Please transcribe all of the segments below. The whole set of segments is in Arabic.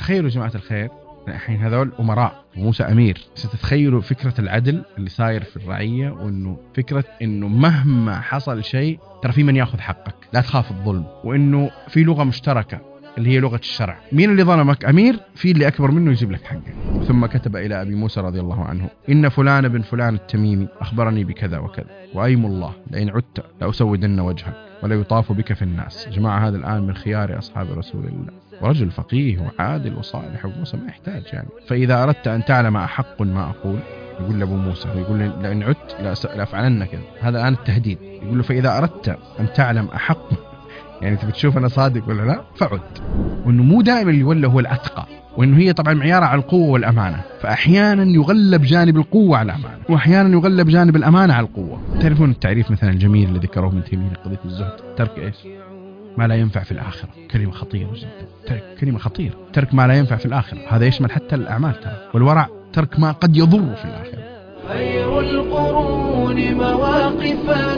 تخيلوا جماعة الخير الحين هذول أمراء وموسى أمير، ستتخيلوا فكرة العدل اللي صاير في الرعية، وإنه فكرة إنه مهما حصل شيء ترى في من يأخذ حقك، لا تخاف الظلم، وإنه في لغة مشتركة اللي هي لغة الشرع. مين اللي ظلمك؟ أمير، في اللي أكبر منه يجيب لك حقه. ثم كتب إلى أبي موسى رضي الله عنه: إن فلان بن فلان التميمي أخبرني بكذا وكذا، وأيم الله لئن عدت لأسودن وجهك ولا يطاف بك في الناس. جماعة هذا الآن من خيار أصحاب رسول الله، ورجل فقيه وعادل وصالح، وموسى ما يحتاج يعني. فإذا أردت أن تعلم أحق ما أقول، يقول لأبو موسى، ويقول لئن عدت لأفعلن كذا. هذا الآن التهديد. يقول له فإذا أردت أن تعلم أحق، يعني تبي تشوف أنا صادق ولا لا، فعد. وإنه مو دائما اللي ولا هو الأتقى، وإنه هي طبعا معيارة على القوة والأمانة، فأحيانا يغلب جانب القوة على الأمانة، وأحيانا يغلب جانب الأمانة على القوة. تعرفون التعريف مثلا الجميل اللي ذكروه ابن تيمية قضية الزهد؟ ترك إيش؟ ما لا ينفع في الآخرة. كلمة خطيرة جدا، كلمة خطيرة. ترك ما لا ينفع في الآخرة هذا يشمل حتى الأعمال ترى. والورع ترك ما قد يضر في الآخرة. خير القرون مواقفا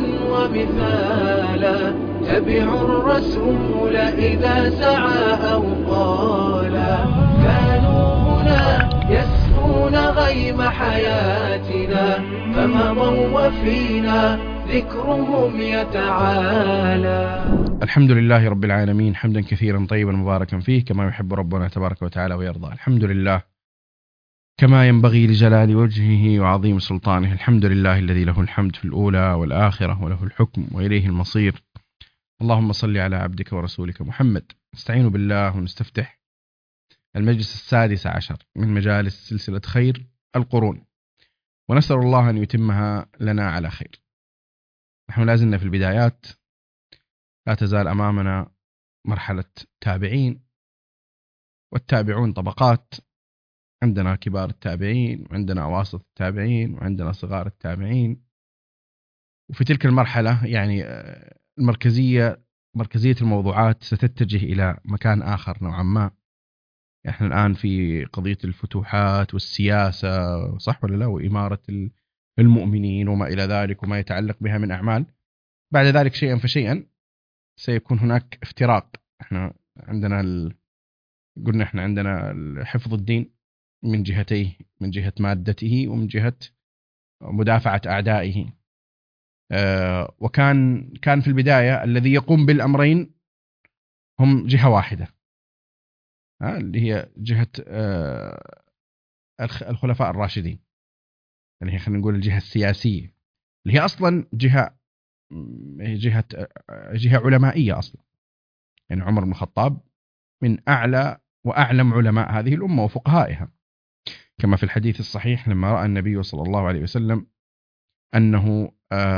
ومثالا، تبعوا الرسول إذا سعى أو قالا. كانوا هنا يسمون غيم حياتنا، فمضوا وفينا ذكرهم يتعالى. الحمد لله رب العالمين، حمدا كثيرا طيبا مباركا فيه كما يحب ربنا تبارك وتعالى ويرضى. الحمد لله كما ينبغي لجلال وجهه وعظيم سلطانه. الحمد لله الذي له الحمد في الأولى والآخرة، وله الحكم وإليه المصير. اللهم صل على عبدك ورسولك محمد. نستعين بالله ونستفتح المجلس 16 من مجالس سلسلة خير القرون، ونسأل الله أن يتمها لنا على خير. نحن لازلنا في البدايات، لا تزال أمامنا مرحلة تابعين، والتابعون طبقات. عندنا كبار التابعين، وعندنا أواسط التابعين، وعندنا صغار التابعين. وفي تلك المرحلة يعني مركزية الموضوعات ستتجه إلى مكان آخر نوعا ما. احنا الآن في قضية الفتوحات والسياسة، صح ولا لا، وإمارة المؤمنين وما إلى ذلك وما يتعلق بها من أعمال. بعد ذلك شيئا فشيئا سيكون هناك افتراق. احنا عندنا قلنا احنا عندنا حفظ الدين من جهتيه، من جهة مادته ومن جهة مدافعة أعدائه. وكان في البداية الذي يقوم بالأمرين هم جهة واحدة، اللي هي جهة الخلفاء الراشدين، اللي هي خلينا نقول الجهة السياسية، اللي هي أصلا جهة علمائية أصلا. يعني عمر بن الخطاب من أعلى وأعلم علماء هذه الأمة وفقهائها، كما في الحديث الصحيح لما رأى النبي صلى الله عليه وسلم أنه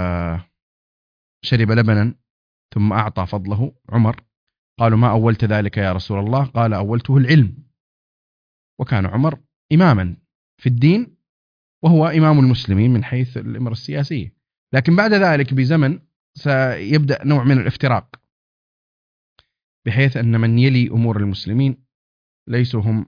شرب لبنا ثم أعطى فضله عمر، قالوا ما أولت ذلك يا رسول الله؟ قال أولته العلم. وكان عمر إماما في الدين، وهو إمام المسلمين من حيث الإمرة السياسية. لكن بعد ذلك بزمن سيبدأ نوع من الافتراق، بحيث أن من يلي أمور المسلمين ليسوا هم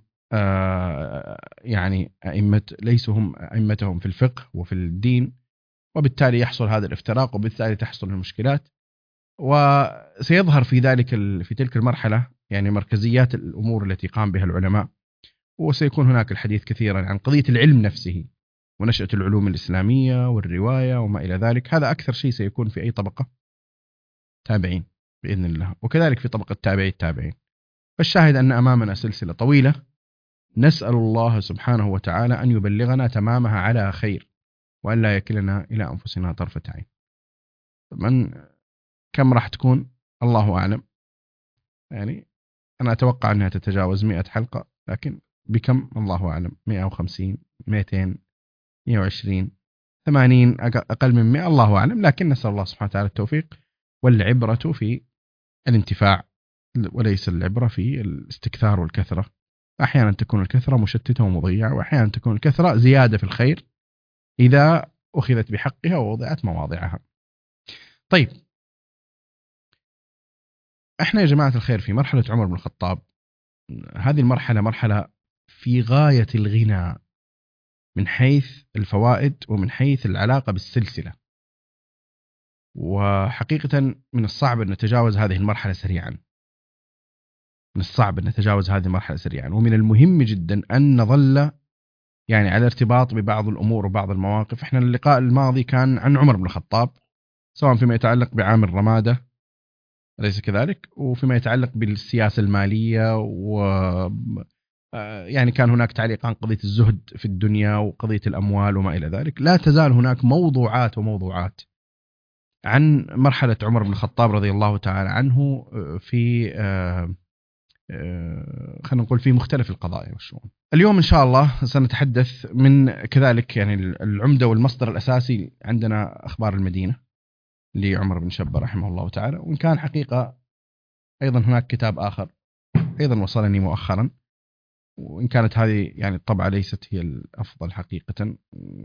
يعني ليسوا هم أئمتهم في الفقه وفي الدين، وبالتالي يحصل هذا الافتراق، وبالتالي تحصل المشكلات. وسيظهر في تلك المرحلة يعني مركزيات الأمور التي قام بها العلماء، وسيكون هناك الحديث كثيرا عن قضية العلم نفسه ونشأة العلوم الإسلامية والرواية وما إلى ذلك. هذا أكثر شيء سيكون في أي طبقة تابعين بإذن الله، وكذلك في طبقة التابعين. فالشاهد أن أمامنا سلسلة طويلة، نسأل الله سبحانه وتعالى أن يبلغنا تمامها على خير، وأن لا يكلنا إلى أنفسنا طرفة عين. كم راح تكون الله أعلم، يعني أنا أتوقع أنها تتجاوز 100 حلقة، لكن بكم الله أعلم. 150 200 120 80 أقل من 100 الله أعلم. لكن نسأل الله سبحانه وتعالى التوفيق، والعبرة في الانتفاع وليس العبرة في الاستكثار والكثرة. أحيانا تكون الكثرة مشتتة ومضيعة، وأحيانا تكون الكثرة زيادة في الخير إذا أخذت بحقها ووضعت مواضعها. طيب، احنا يا جماعة الخير في مرحلة عمر بن الخطاب. هذه المرحلة مرحلة في غاية الغنى من حيث الفوائد ومن حيث العلاقة بالسلسلة، وحقيقة من الصعب أن نتجاوز هذه المرحلة سريعا. من الصعب أن نتجاوز هذه المرحلة سريعا، ومن المهم جدا أن نظل يعني على ارتباط ببعض الأمور وبعض المواقف. احنا اللقاء الماضي كان عن عمر بن الخطاب، سواء فيما يتعلق بعام الرمادة أليس كذلك، وفيما يتعلق بالسياسة المالية، و يعني كان هناك تعليق عن قضية الزهد في الدنيا وقضية الأموال وما إلى ذلك. لا تزال هناك موضوعات وموضوعات عن مرحلة عمر بن الخطاب رضي الله تعالى عنه في خلينا نقول في مختلف القضايا والشؤون. اليوم إن شاء الله سنتحدث من كذلك يعني العمدة والمصدر الأساسي عندنا أخبار المدينة لعمر بن شبة رحمه الله تعالى، وإن كان حقيقة أيضا هناك كتاب آخر أيضا وصلني مؤخرا، وإن كانت هذه يعني الطبعة ليست هي الأفضل حقيقة،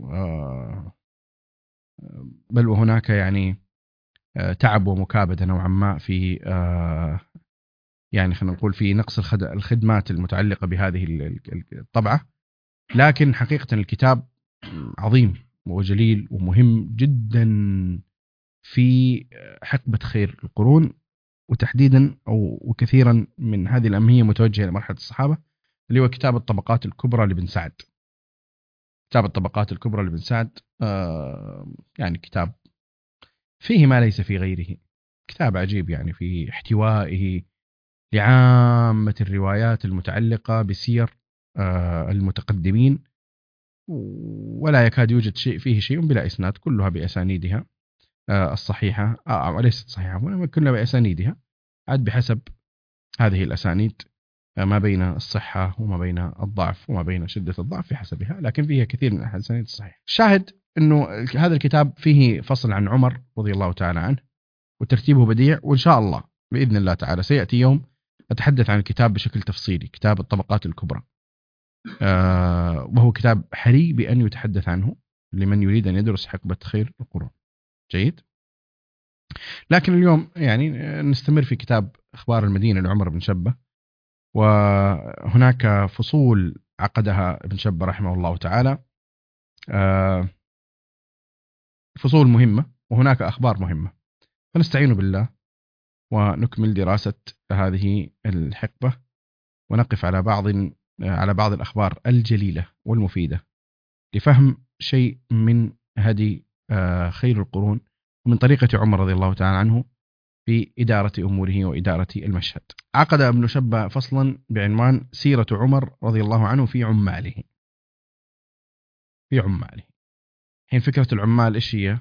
بل وهناك يعني تعب ومكابدة نوعا ما في يعني خلينا نقول في نقص الخدمات المتعلقة بهذه الطبعة. لكن حقيقة الكتاب عظيم وجليل ومهم جدا في حقبة خير القرون، وتحديدا وكثيرا من هذه الأهمية متوجهة لمرحلة الصحابة، اللي هو كتاب الطبقات الكبرى لابن سعد. كتاب الطبقات الكبرى لابن سعد يعني كتاب فيه ما ليس في غيره، كتاب عجيب يعني في احتوائه لعامة الروايات المتعلقة بسير المتقدمين، ولا يكاد يوجد شيء فيه شيء بلا إسناد، كلها بأسانيدها الصحيحة وليست صحيحة، كلها بأسانيدها عاد بحسب هذه الأسانيد ما بين الصحة وما بين الضعف وما بين شدة الضعف في حسبها، لكن فيها كثير من الأسانيد الصحيحة. شاهد أنه هذا الكتاب فيه فصل عن عمر رضي الله تعالى عنه، وترتيبه بديع، وإن شاء الله بإذن الله تعالى سيأتي يوم أتحدث عن الكتاب بشكل تفصيلي، كتاب الطبقات الكبرى، وهو كتاب حري بأن يتحدث عنه لمن يريد أن يدرس حقبة خير القرون. جيد. لكن اليوم يعني نستمر في كتاب أخبار المدينة لعمر بن شبة، وهناك فصول عقدها ابن شبة رحمه الله تعالى، فصول مهمة وهناك أخبار مهمة، فنستعين بالله ونكمل دراسة هذه الحقبة، ونقف على بعض الأخبار الجليلة والمفيدة لفهم شيء من هدي خير القرون ومن طريقة عمر رضي الله تعالى عنه في إدارة أموره وإدارة المشهد. عقد ابن شبة فصلا بعنوان سيرة عمر رضي الله عنه في عماله. حين فكرة العمال إيش هي؟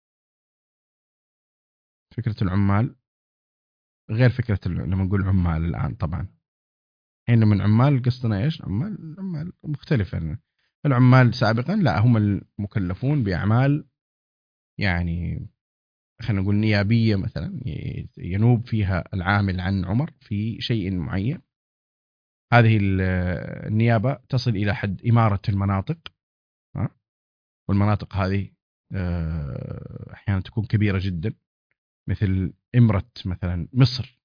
فكرة العمال غير فكرة لما نقول عمال الآن. طبعا حين من عمال قصدنا إيش؟ عمال مختلفة يعني. العمال سابقا لا، هم المكلفون بأعمال يعني خلينا نقول نيابية مثلا، ينوب فيها العامل عن عمر في شيء معين. هذه النيابة تصل إلى حد إمارة المناطق، والمناطق هذه أحيانا تكون كبيرة جدا، مثل إمرة مثلا مصر،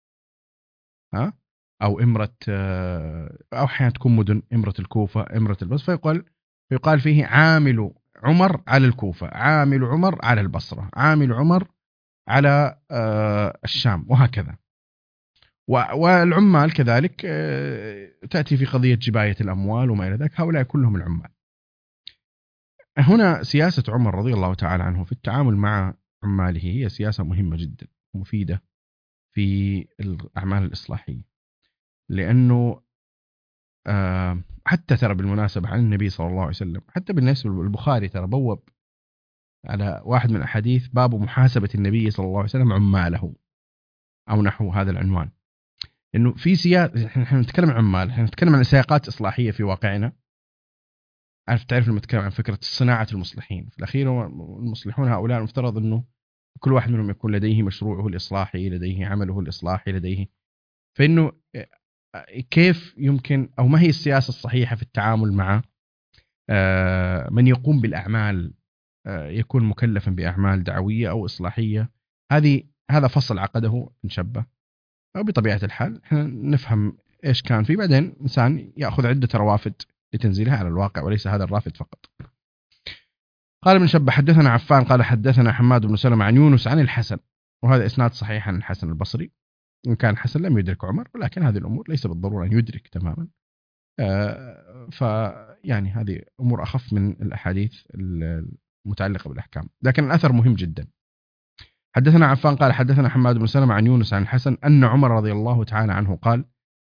أو إمرة، أو أحيانا تكون مدن، إمرة الكوفة، إمرة البصرة، فيقال فيه عامل عمر على الكوفة، عامل عمر على البصرة، عامل عمر على الشام، وهكذا. والعمال كذلك تأتي في قضية جباية الأموال وما إلى ذلك، هؤلاء كلهم العمال. هنا سياسة عمر رضي الله تعالى عنه في التعامل مع عماله هي سياسة مهمة جدا مفيدة في الأعمال الإصلاحية، لأنه حتى ترى بالمناسبة عن النبي صلى الله عليه وسلم، حتى بالنسبة البخاري ترى بوب على واحد من الأحاديث باب محاسبة النبي صلى الله عليه وسلم عماله، أو نحو هذا العنوان. إنه في سياسة، إحنا نتكلم عن عمال، إحنا نتكلم عن سياقات إصلاحية في واقعنا. تعرف لما نتكلم عن فكرة صناعة المصلحين، في الأخير المصلحون هؤلاء المفترض أنه كل واحد منهم يكون لديه مشروعه الإصلاحي، لديه عمله الإصلاحي، لديه، فإنه كيف يمكن أو ما هي السياسة الصحيحة في التعامل مع من يقوم بالأعمال، يكون مكلفا بأعمال دعوية أو إصلاحية. هذا فصل عقده ابن شبة، أو بطبيعة الحال احنا نفهم إيش كان فيه، بعدين إنسان يأخذ عدة روافد لتنزيلها على الواقع، وليس هذا الرافد فقط. قال ابن شبة حدثنا عفان قال حدثنا حماد بن سلمة عن يونس عن الحسن، وهذا إسناد صحيح عن الحسن البصري. إن كان الحسن لم يدرك عمر، ولكن هذه الأمور ليس بالضرورة أن يدرك تماما. فيعني هذه أمور أخف من الأحاديث المتعلقة بالأحكام، لكن الأثر مهم جدا. حدثنا عفان قال حدثنا حماد بن سلمة عن يونس عن الحسن أن عمر رضي الله تعالى عنه قال: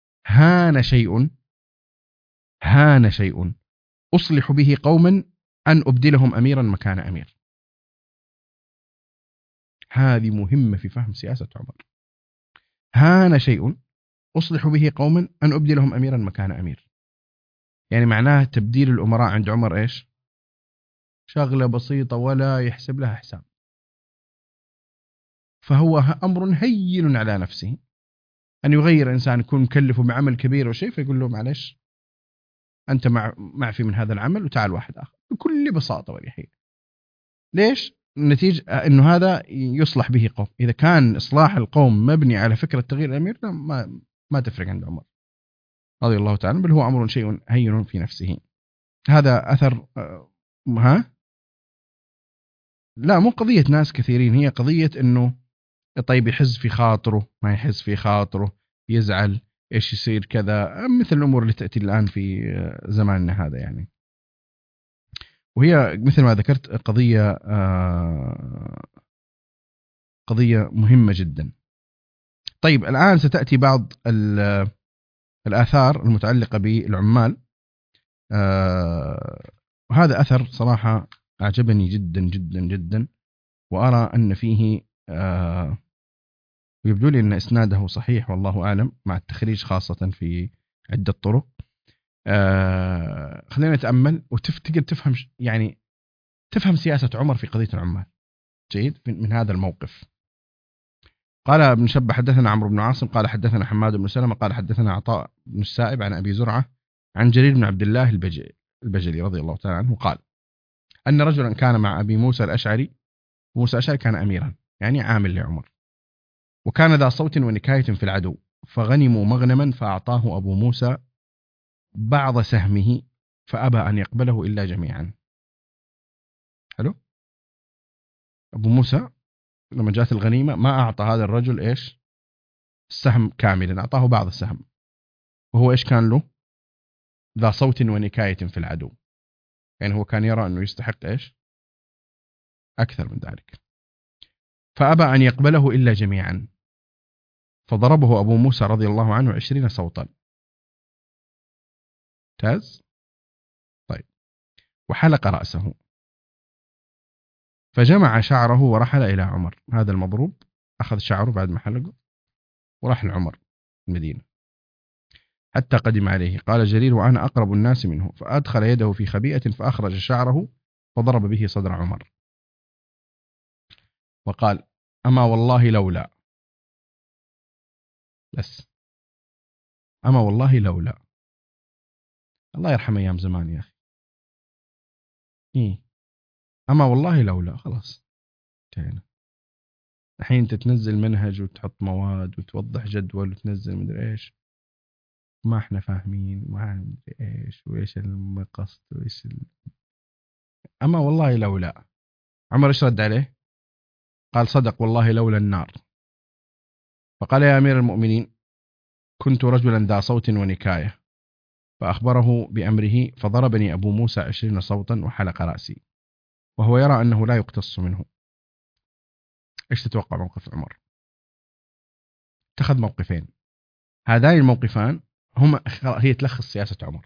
هان شيء أصلح به قوما أن أبدلهم أميرا مكان أمير. هذه مهمة في فهم سياسة عمر. هان شيء أصلح به قوما أن أبدلهم أميرا مكان أمير، يعني معناه تبديل الأمراء عند عمر إيش؟ شغلة بسيطة ولا يحسب لها حساب، فهو أمر هين على نفسه أن يغير إنسان يكون مكلفه بعمل كبير وشيء، فيقول له معلش أنت معفي من هذا العمل وتعال واحد آخر، بكل بساطة وريحية. ليش؟ النتيجة أنه هذا يصلح به قوم. إذا كان إصلاح القوم مبني على فكرة تغيير الأمير ما تفرق عند عمر رضي الله تعالى، بل هو أمر شيء هين في نفسه. هذا أثر لا مو قضية ناس كثيرين، هي قضية أنه طيب يحز في خاطره ما يحز في خاطره، يزعل إيش يصير كذا، مثل الأمور اللي تأتي الآن في زماننا هذا يعني. وهي مثل ما ذكرت قضية مهمة جدا. طيب الآن ستأتي بعض الآثار المتعلقة بالعمال، وهذا أثر صراحة أعجبني جدا جدا جدا، وأرى أن فيه يبدو لي أن إسناده صحيح والله أعلم، مع التخريج خاصة في عدة طرق. خلينا نتأمل وتقدر تفهم يعني تفهم سياسة عمر في قضية العمال جيد من هذا الموقف. قال ابن شبة حدثنا عمرو بن عاصم قال حدثنا حماد بن سلمة قال حدثنا عطاء بن السائب عن أبي زرعة عن جرير بن عبد الله البجلي رضي الله تعالى عنه قال أن رجلا كان مع أبي موسى الأشعري. موسى الأشعري كان أميرا يعني عامل لعمر، وكان ذا صوت ونكاية في العدو، فغنموا مغنما فأعطاه أبو موسى بعض سهمه فأبى أن يقبله إلا جميعا. حلو. أبو موسى لما جاءت الغنيمة ما أعطى هذا الرجل إيش السهم كاملا، أعطاه بعض السهم، وهو إيش كان له؟ ذا صوت ونكاية في العدو، يعني هو كان يرى أنه يستحق إيش أكثر من ذلك، فأبى أن يقبله إلا جميعا، فضربه أبو موسى رضي الله عنه 20 صوتا. ممتاز. طيب. وحلق رأسه فجمع شعره ورحل إلى عمر. هذا المضروب أخذ شعره بعد ما حلقه وراح لعمر المدينة حتى قدم عليه. قال جرير وأنا أقرب الناس منه، فأدخل يده في خبيئة فأخرج شعره فضرب به صدر عمر وقال أما والله لولا، بس أما والله لولا. الله يرحم أيام زمان يا أخي. أما والله لولا خلاص انتهينا. الحين تتنزل منهج وتحط مواد وتوضح جدول وتنزل مدري إيش، ما احنا فاهمين ما ندري إيش وإيش المقصد وإيش أما والله لولا. عمر إيش رد عليه؟ قال صدق والله لولا النار. فقال يا أمير المؤمنين كنت رجلا ذا صوت ونكاية، فأخبره بأمره فضربني أبو موسى 20 صوتا وحلق رأسي، وهو يرى أنه لا يقتص منه. إيش تتوقع موقف عمر؟ اتخذ موقفين، هذان الموقفان هي تلخص سياسة عمر.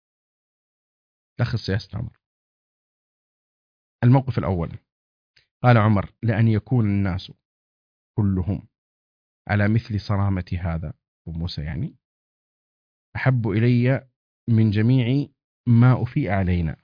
الموقف الأول قال عمر لأن يكون الناس كلهم على مثل صرامة هذا أبو موسى يعني أحب إلي من جميع ما أفيء علينا.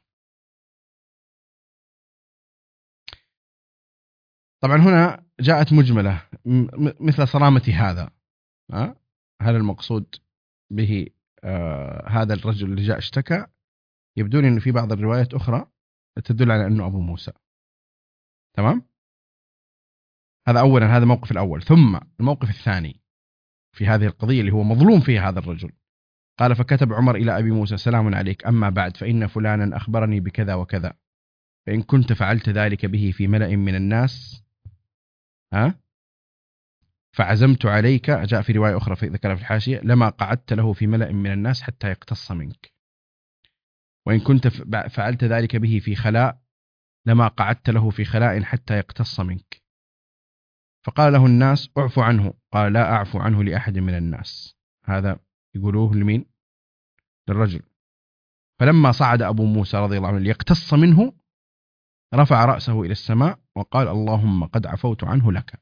طبعا هنا جاءت مجملة مثل صرامة هذا. هل المقصود به هذا الرجل اللي جاء اشتكى؟ يبدو لي أنه في بعض الروايات أخرى تدل على أنه أبو موسى. تمام. هذا أولا، هذا الموقف الأول. ثم الموقف الثاني في هذه القضية اللي هو مظلوم فيها هذا الرجل. قال فكتب عمر إلى أبي موسى سلام عليك، أما بعد فإن فلانا أخبرني بكذا وكذا، فإن كنت فعلت ذلك به في ملأ من الناس فعزمت عليك، جاء في رواية أخرى في ذكرها في الحاشية، لما قعدت له في ملأ من الناس حتى يقتص منك، وإن كنت فعلت ذلك به في خلاء لما قعدت له في خلاء حتى يقتص منك. فقال له الناس اعفو عنه، قال لا أعفو عنه لأحد من الناس. هذا يقولوه لمين؟ للرجل. فلما صعد أبو موسى رضي الله عنه ليقتص منه رفع رأسه إلى السماء وقال اللهم قد عفوت عنه لك.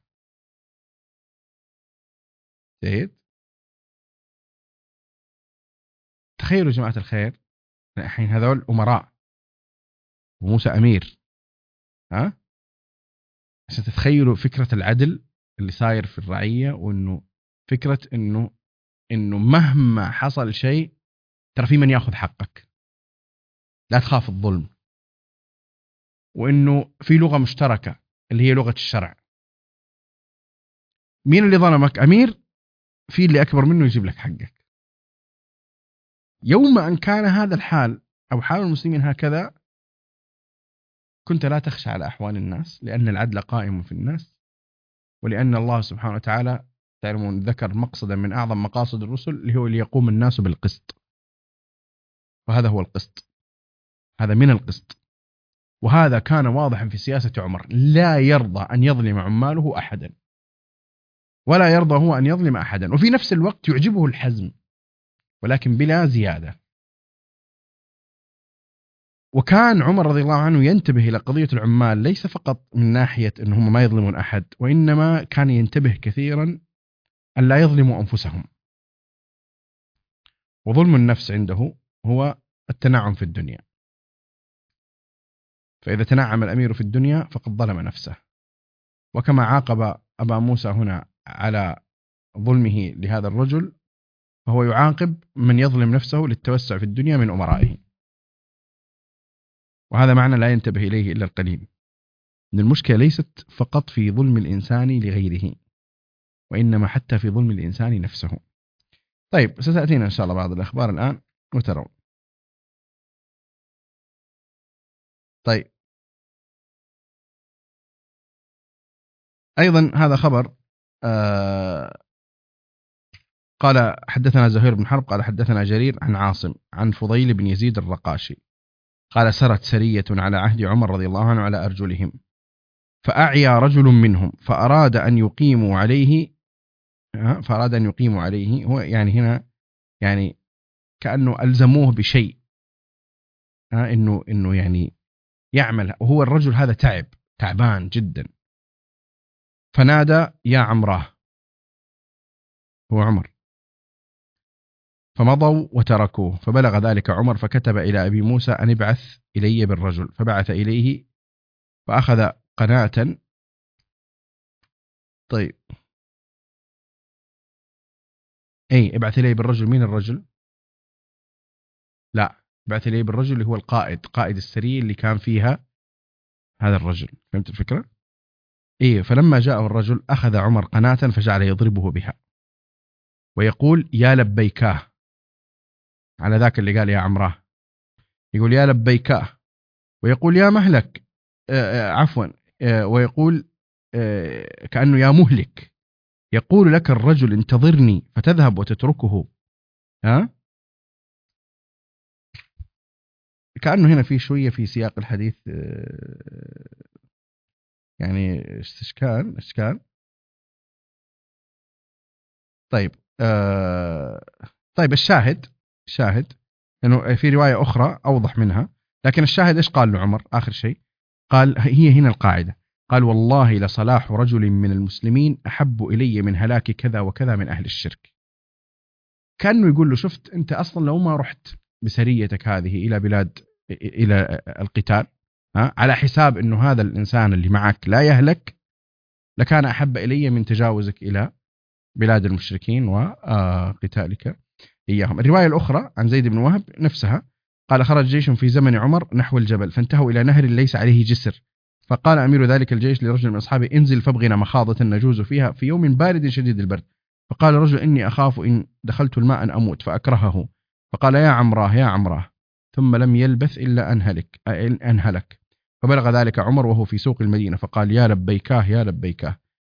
زيد. تخيلوا جماعة الخير، الحين هذول أمراء وموسى أمير، ها؟ عشان تتخيلوا فكرة العدل اللي صاير في الرعية، وإنه فكرة إنه مهما حصل شيء ترى في من يأخذ حقك، لا تخاف الظلم، وإنه في لغة مشتركة اللي هي لغة الشرع. مين اللي ظلمك؟ أمير، في اللي أكبر منه يجيب لك حقك. يوم أن كان هذا الحال أو حال المسلمين هكذا كنت لا تخشى على أحوال الناس، لأن العدل قائم في الناس، ولأن الله سبحانه وتعالى تعلمون ذكر مقصدا من أعظم مقاصد الرسل اللي هو ليقوم الناس بالقسط، وهذا هو القسط، هذا من القسط. وهذا كان واضحا في سياسة عمر، لا يرضى أن يظلم عماله أحدا، ولا يرضى هو أن يظلم أحدا، وفي نفس الوقت يعجبه الحزم ولكن بلا زيادة. وكان عمر رضي الله عنه ينتبه إلى قضية العمال ليس فقط من ناحية أنهم ما يظلمون أحد، وإنما كان ينتبه كثيرا أن لا يظلموا أنفسهم. وظلم النفس عنده هو التنعم في الدنيا، فإذا تنعم الأمير في الدنيا فقد ظلم نفسه. وكما عاقب أبا موسى هنا على ظلمه لهذا الرجل، فهو يعاقب من يظلم نفسه للتوسع في الدنيا من أمرائه. وهذا معنى لا ينتبه إليه إلا القليل. إن المشكلة ليست فقط في ظلم الإنسان لغيره، وإنما حتى في ظلم الإنسان نفسه. طيب، ستأتينا إن شاء الله بعض الأخبار الآن وترون. طيب، أيضا هذا خبر قال حدثنا زهير بن حرب قال حدثنا جرير عن عاصم عن فضيل بن يزيد الرقاشي قال سرت سرية على عهد عمر رضي الله عنه على أرجلهم، فأعيا رجل منهم فأراد أن يقيموا عليه، هو يعني هنا يعني كأنه ألزموه بشيء، إنه يعني يعمل، وهو الرجل هذا تعبان جدا، فنادى يا عمراه، هو عمر، فمضوا وتركوه، فبلغ ذلك عمر فكتب إلى أبي موسى أن ابعث إلي بالرجل، فبعث إليه فأخذ قناة. طيب، ابعث إليه بالرجل. مين الرجل؟ لا، بعث إليه بالرجل اللي هو قائد السرية اللي كان فيها هذا الرجل. فهمت الفكرة؟ فلما جاءه الرجل أخذ عمر قناة فجعل يضربه بها ويقول يا لبيكاه، على ذاك اللي قال يا عمراه، يقول يا لبيكاه، ويقول يا مهلك، عفوا، ويقول كأنه يا مهلك، يقول لك الرجل انتظرني فتذهب وتتركه. كأنه هنا في شوية في سياق الحديث يعني إشكال. طيب، طيب، الشاهد إنه في رواية أخرى أوضح منها، لكن الشاهد إيش قال له عمر آخر شيء؟ قال هي هنا القاعدة، قال والله لصلاح رجل من المسلمين أحب إلي من هلاك كذا وكذا من أهل الشرك. كأنه يقول له شفت أنت أصلا لو ما رحت بسريتك هذه إلى القتال على حساب أنه هذا الإنسان اللي معك لا يهلك، لكان أحب إلي من تجاوزك إلى بلاد المشركين وقتالك إياهم. الرواية الأخرى عن زيد بن وهب نفسها قال خرج جيش في زمن عمر نحو الجبل فانتهوا إلى نهر ليس عليه جسر، فقال أمير ذلك الجيش لرجل من أصحابه انزل فابغنا مخاضة نجوز فيها في يوم بارد شديد البرد، فقال رجل إني أخاف إن دخلت الماء أن أموت فأكرهه، فقال يا عمراه، ثم لم يلبث إلا أنهلك، فبلغ ذلك عمر وهو في سوق المدينة فقال يا لبيكاه،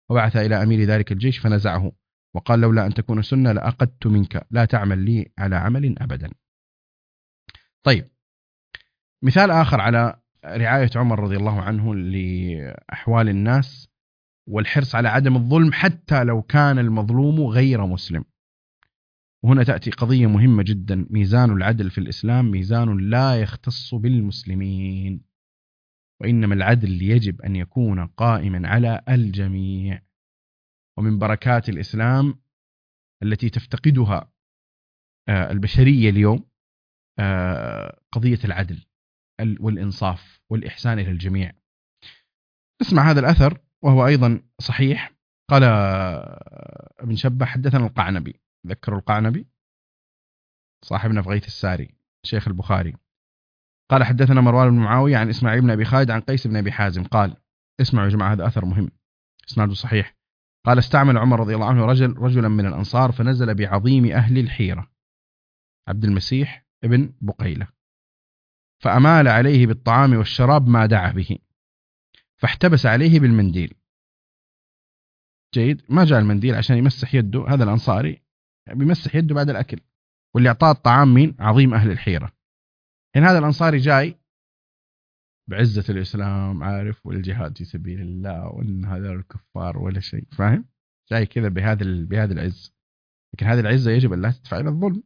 وبعث إلى أمير ذلك الجيش فنزعه وقال لولا أن تكون سنة لأقدت منك لا تعمل لي على عمل أبدا. طيب، مثال آخر على رعاية عمر رضي الله عنه لأحوال الناس والحرص على عدم الظلم حتى لو كان المظلوم غير مسلم. وهنا تأتي قضية مهمة جدا: ميزان العدل في الإسلام ميزان لا يختص بالمسلمين، وإنما العدل يجب أن يكون قائما على الجميع. ومن بركات الإسلام التي تفتقدها البشرية اليوم قضية العدل والإنصاف والإحسان إلى الجميع. نسمع هذا الأثر وهو أيضا صحيح. قال ابن شبة: حدثنا القعنبي، ذكروا القعنبي صاحبنا في غيث الساري شيخ البخاري، قال حدثنا مروان بن معاوية عن إسماعيل بن أبي خالد عن قيس بن أبي حازم قال، اسمعوا يا جماعة هذا أثر مهم إسناده صحيح. قال: استعمل عمر رضي الله عنه رجلا من الأنصار فنزل بعظيم أهل الحيرة عبد المسيح ابن بقيلة، فأمال عليه بالطعام والشراب ما دعا به، فاحتبس عليه بالمنديل. جيد، ما جاء المنديل عشان يمسح يده، هذا الأنصاري بيمسح يده بعد الأكل، واللي أعطاه الطعام مين؟ عظيم أهل الحيرة. إن هذا الأنصاري جاي بعزة الإسلام، عارف، والجهاد في سبيل الله، وإن هذا الكفار ولا شيء، فاهم؟ جاي كذا بهذا العز، لكن هذه العزة يجب أن لا تدفع إلى الظلم.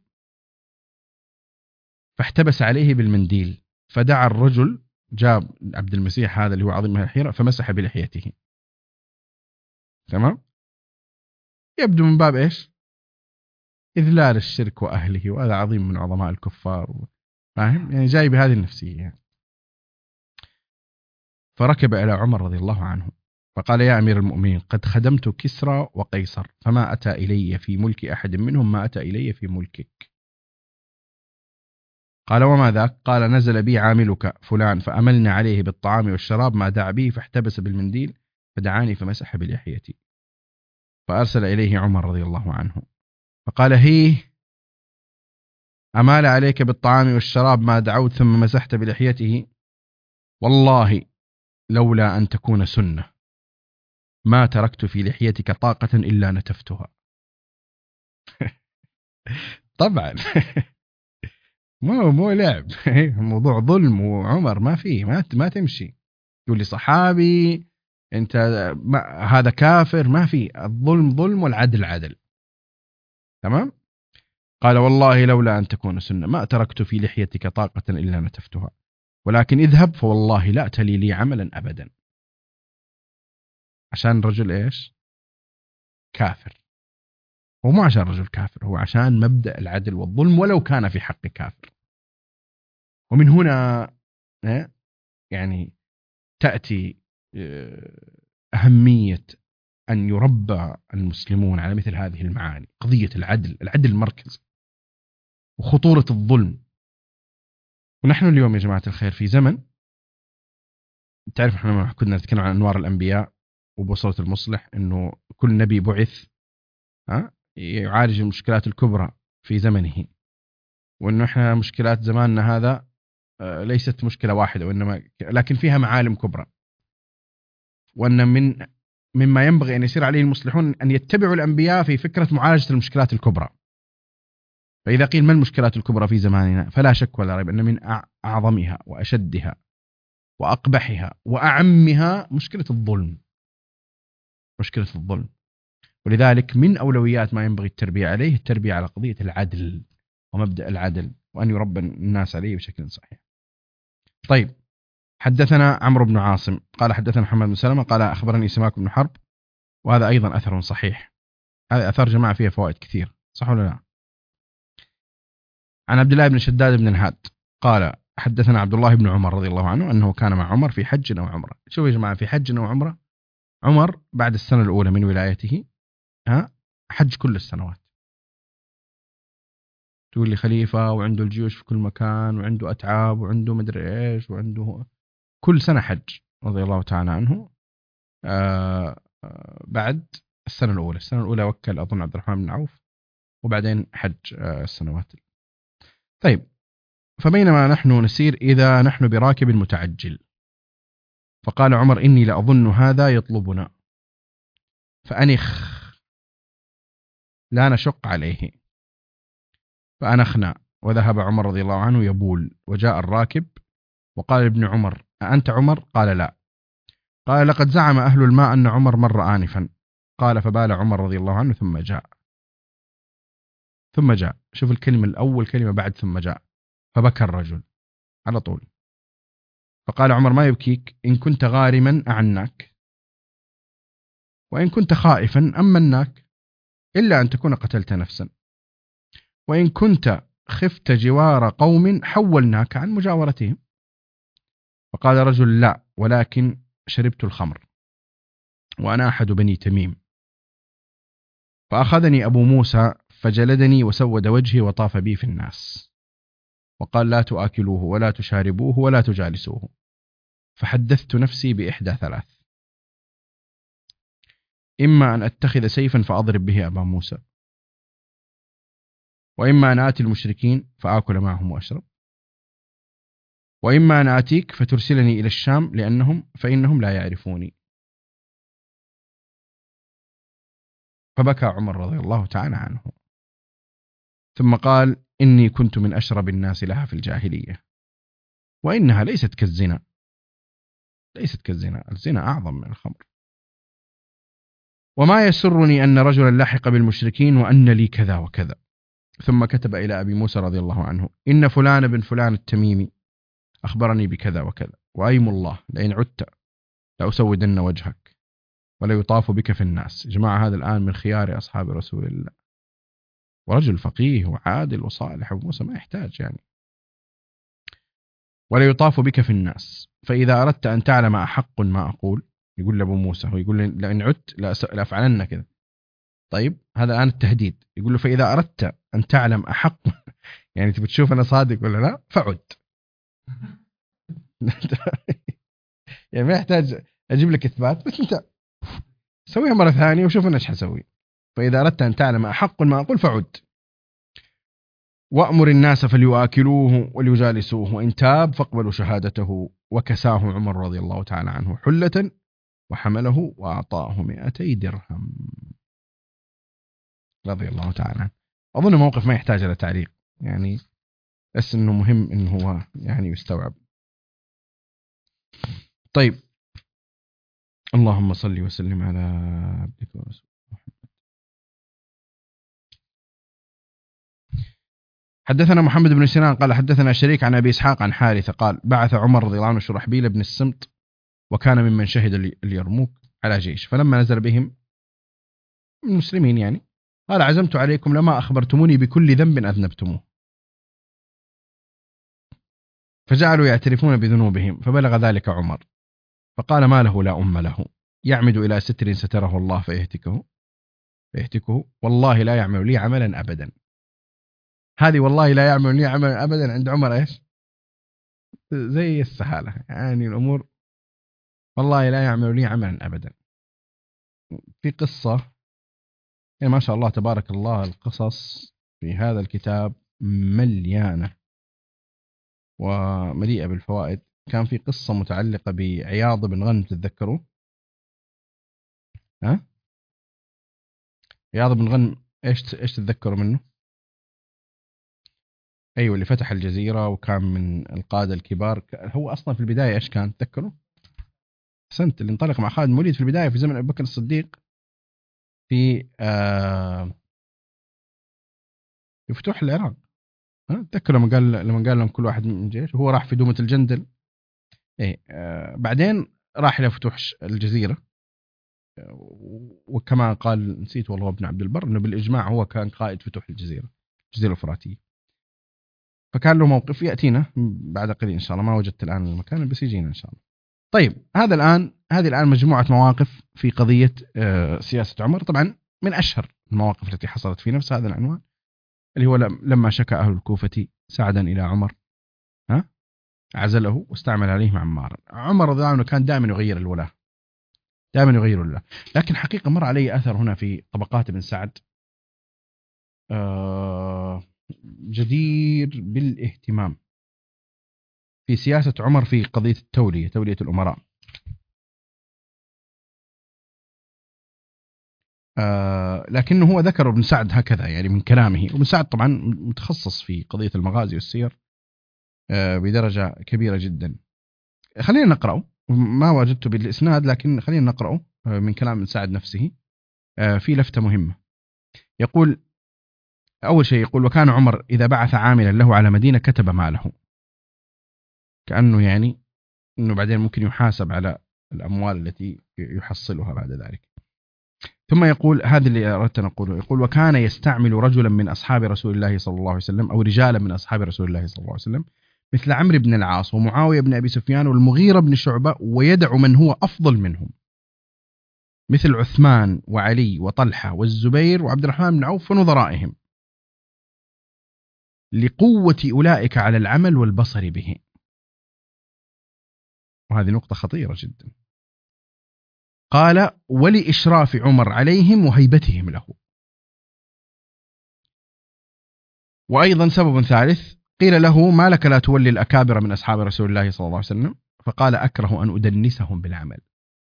فاحتبس عليه بالمنديل، فدعا الرجل، جاب عبد المسيح هذا اللي هو عظيم أهل الحيرة فمسح بلحيته. تمام؟ يبدو من باب إيش؟ إذلال الشرك وأهله، وهذا عظيم من عظماء الكفار، فاهم؟ يعني جاي بهذه النفسية يعني. فركب إلى عمر رضي الله عنه فقال: يا أمير المؤمنين، قد خدمت كسرى وقيصر، فما أتى إلي في ملك أحد منهم ما أتى إلي في ملكك. قال: وما ذاك؟ قال: نزل بي عاملك فلان فأملنا عليه بالطعام والشراب ما دعا به، فاحتبس بالمنديل فدعاني فمسح بلحيتي. فأرسل إليه عمر رضي الله عنه فقال: هي أمال عليك بالطعام والشراب ما دعوت ثم مسحت بلحيته؟ والله لولا أن تكون سنة ما تركت في لحيتك طاقة إلا نتفتها. طبعا مو لعب موضوع ظلم، وعمر ما فيه، ما تمشي تقول لي صحابي انت هذا كافر، ما فيه. الظلم ظلم والعدل عدل. تمام. قال: والله لولا أن تكون سنة ما تركت في لحيتك طاقة إلا نتفتها، ولكن اذهب فوالله لا تلي لي عملا أبدا. عشان رجل إيش؟ كافر. هو مو عشان رجل كافر، هو عشان مبدأ العدل والظلم ولو كان في حق كافر. ومن هنا يعني تأتي أهمية أن يربى المسلمون على مثل هذه المعاني، قضية العدل المركز، وخطورة الظلم. ونحن اليوم يا جماعة الخير في زمن، تعرف احنا كنا نتكلم عن أنوار الأنبياء وبصرة المصلح، أنه كل نبي بعث يعالج المشكلات الكبرى في زمنه، وأنه احنا مشكلات زماننا هذا ليست مشكلة واحدة، وإنما لكن فيها معالم كبرى، وأن مما ينبغي أن يسير عليه المصلحون أن يتبعوا الأنبياء في فكرة معالجة المشكلات الكبرى. فإذا قيل ما المشكلات الكبرى في زماننا، فلا شك ولا ريب أن من أعظمها وأشدها وأقبحها وأعمها مشكلة الظلم. ولذلك من أولويات ما ينبغي التربية عليه التربية على قضية العدل ومبدأ العدل، وأن يربى الناس عليه بشكل صحيح. طيب، حدثنا عمرو بن عاصم قال حدثنا محمد بن سلمة قال أخبرني سماك بن حرب، وهذا أيضا أثر صحيح. هذا أثر جماعة فيها فوائد كثير، صح ولا لا؟ عن عبد الله بن شداد بن الهاد قال حدثنا عبد الله بن عمر رضي الله عنه أنه كان مع عمر في حج أو عمرة. شوفوا يا جماعة، في حج أو عمرة، عمر بعد السنة الأولى من ولايته حج كل السنوات. تقول لي خليفة وعنده الجيوش في كل مكان وعنده أتعاب وعنده مدري إيش وعنده كل سنة حج رضي الله تعالى عنه. بعد السنة الأولى وكل أظن عبد الرحمن بن عوف، وبعدين حج السنوات. طيب، فبينما نحن نسير إذا نحن براكب متعجل، فقال عمر: إني لأظن هذا يطلبنا. فأنخ لا نشق عليه. فأنخنا، وذهب عمر رضي الله عنه يبول، وجاء الراكب وقال ابن عمر: أأنت عمر؟ قال: لا. قال: لقد زعم أهل الماء أن عمر مر آنفا. قال: فبال عمر رضي الله عنه ثم جاء. شوف الكلمة الأول كلمة بعد ثم جاء. فبكى الرجل على طول. فقال عمر: ما يبكيك؟ إن كنت غارما أعناك، وإن كنت خائفا أمناك، إلا أن تكون قتلت نفسا، وإن كنت خفت جوار قوم حولناك عن مجاورتهم. فقال رجل: لا، ولكن شربت الخمر وأنا أحد بني تميم، فأخذني أبو موسى فجلدني وسود وجهي وطاف بي في الناس، وقال: لا تؤكلوه ولا تشاربوه ولا تجالسوه. فحدثت نفسي بإحدى ثلاث: إما أن أتخذ سيفا فأضرب به أبا موسى، وإما أن آتي المشركين فآكل معهم وأشرب، وإما أن آتيك فترسلني إلى الشام فإنهم لا يعرفوني. فبكى عمر رضي الله تعالى عنه، ثم قال: إني كنت من أشرب الناس لها في الجاهلية، وإنها ليست كالزنا. الزنا أعظم من الخمر. وما يسرني أن رجلا لحق بالمشركين وأن لي كذا وكذا. ثم كتب إلى أبي موسى رضي الله عنه: إن فلان بن فلان التميمي أخبرني بكذا وكذا، وأيم الله لئن عدت لأسودن وجهك ولا يطاف بك في الناس. جماعة هذا الآن من خيار أصحاب رسول الله، ورجل فقيه وعادل وصالح. أبو موسى ما يحتاج يعني. ولا يطاف بك في الناس، فإذا أردت أن تعلم أحق ما أقول، يقول لأبو موسى، ويقول لئن عدت لأفعلن كذا. طيب هذا الآن التهديد. يقول له: فإذا أردت أن تعلم أحق يعني تبي تشوف أنا صادق ولا لا فعد. يعني ما يحتاج أجيب لك إثبات، بس أنت سويها مرة ثانية وشوف أنا إيش حسوي. فإذا أردت أن تعلم أحق ما أقول فعد، وأمر الناس فليؤكلوه وليجالسوه، وإن تاب فاقبلوا شهادته. وكساه عمر رضي الله تعالى عنه حلة وحمله وأعطاه 200 درهم رضي الله تعالى عنه. أظن موقف ما يحتاج إلى تعليق يعني، بس إنه مهم إنه هو يعني يستوعب. طيب، اللهم صل وسلم على عبدك ورسولك محمد. حدثنا محمد بن سنان قال حدثنا شريك عن أبي إسحاق عن حارثة قال: بعث عمر رضي الله عنه شرحبيل بن السمط، وكان ممن شهد اليرموك على جيش، فلما نزل بهم المسلمين يعني قال: عزمت عليكم لما أخبرتموني بكل ذنب أذنبتموه. فجعلوا يعترفون بذنوبهم، فبلغ ذلك عمر، فقال: ما له لا أم له، يعمد إلى ستر ستره الله فيهتكه، والله لا يعمل لي عملا أبدا. هذه والله لا يعمل لي عملا أبدا عند عمر إيش؟ زي السهالة يعني الأمور، والله لا يعمل لي عملا أبدا. في قصة يعني ما شاء الله تبارك الله، القصص في هذا الكتاب مليانة ومليئة بالفوائد. كان في قصة متعلقة بعياض بن غنم، تتذكروا؟ ها؟ عياض بن غنم ايش تتذكروا منه؟ ايوه، اللي فتح الجزيرة وكان من القادة الكبار. هو اصلا في البداية ايش كان تتذكروا؟ سنت اللي انطلق مع خالد المولد في البداية في زمن ابي بكر الصديق في فتوح العراق. تذكروا لما قال لهم كل واحد من جيش، وهو راح في دومة الجندل. بعدين راح إلى فتوح الجزيرة، وكما قال نسيت والله ابن عبد البر انه بالاجماع هو كان قائد فتوح الجزيرة الفراتية. فكان له موقف ياتينا بعد قليل ان شاء الله. ما وجدت الان المكان بس يجينا ان شاء الله. طيب، هذه الان مجموعة مواقف في قضية سياسة عمر. طبعا من اشهر المواقف التي حصلت في نفس هذا العنوان اللي هو لما شكى اهل الكوفة سعدا الى عمر، عزله واستعمل عليهم عمارا. عمر رضي الله عنه كان دائما يغير الولاة، لكن حقيقة مر علي أثر هنا في طبقات ابن سعد جدير بالاهتمام في سياسة عمر في قضية تولية الأمراء. لكنه هو ذكر ابن سعد هكذا يعني من كلامه، وابن سعد طبعا متخصص في قضية المغازي والسير بدرجة كبيرة جدا. خلينا نقرأه، ما وجدته بالإسناد لكن خلينا نقرأه من كلام ابن سعد نفسه. في لفتة مهمة، يقول أول شيء يقول: وكان عمر إذا بعث عاملا له على مدينة كتب ماله، كأنه يعني أنه بعدين ممكن يحاسب على الأموال التي يحصلها بعد ذلك. ثم يقول، هذا اللي أردت أن أقوله، يقول: وكان يستعمل رجلا من أصحاب رسول الله صلى الله عليه وسلم، أو رجالا من أصحاب رسول الله صلى الله عليه وسلم، مثل عمرو بن العاص ومعاوية بن أبي سفيان والمغيرة بن شعبة، ويدع من هو أفضل منهم مثل عثمان وعلي وطلحة والزبير وعبد الرحمن بن عوف ونظرائهم، لقوة أولئك على العمل والبصر به. وهذه نقطة خطيرة جدا. قال: ولإشراف عمر عليهم وهيبتهم له. وأيضا سبب ثالث، قيل له: ما لك لا تولي الأكابر من أصحاب رسول الله صلى الله عليه وسلم؟ فقال: أكره أن أدنسهم بالعمل.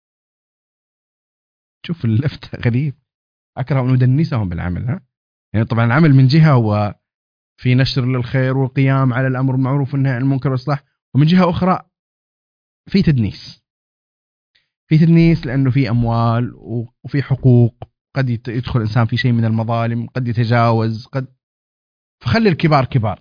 شوف اللفتة غريب، أكره أن أدنسهم بالعمل. يعني طبعا العمل من جهة هو في نشر للخير والقيام على الأمر بالمعروف والنهي عن المنكر والإصلاح، ومن جهة أخرى في تدنيس، لأنه في أموال وفي حقوق، قد يدخل إنسان في شيء من المظالم، قد يتجاوز، فخلي الكبار كبار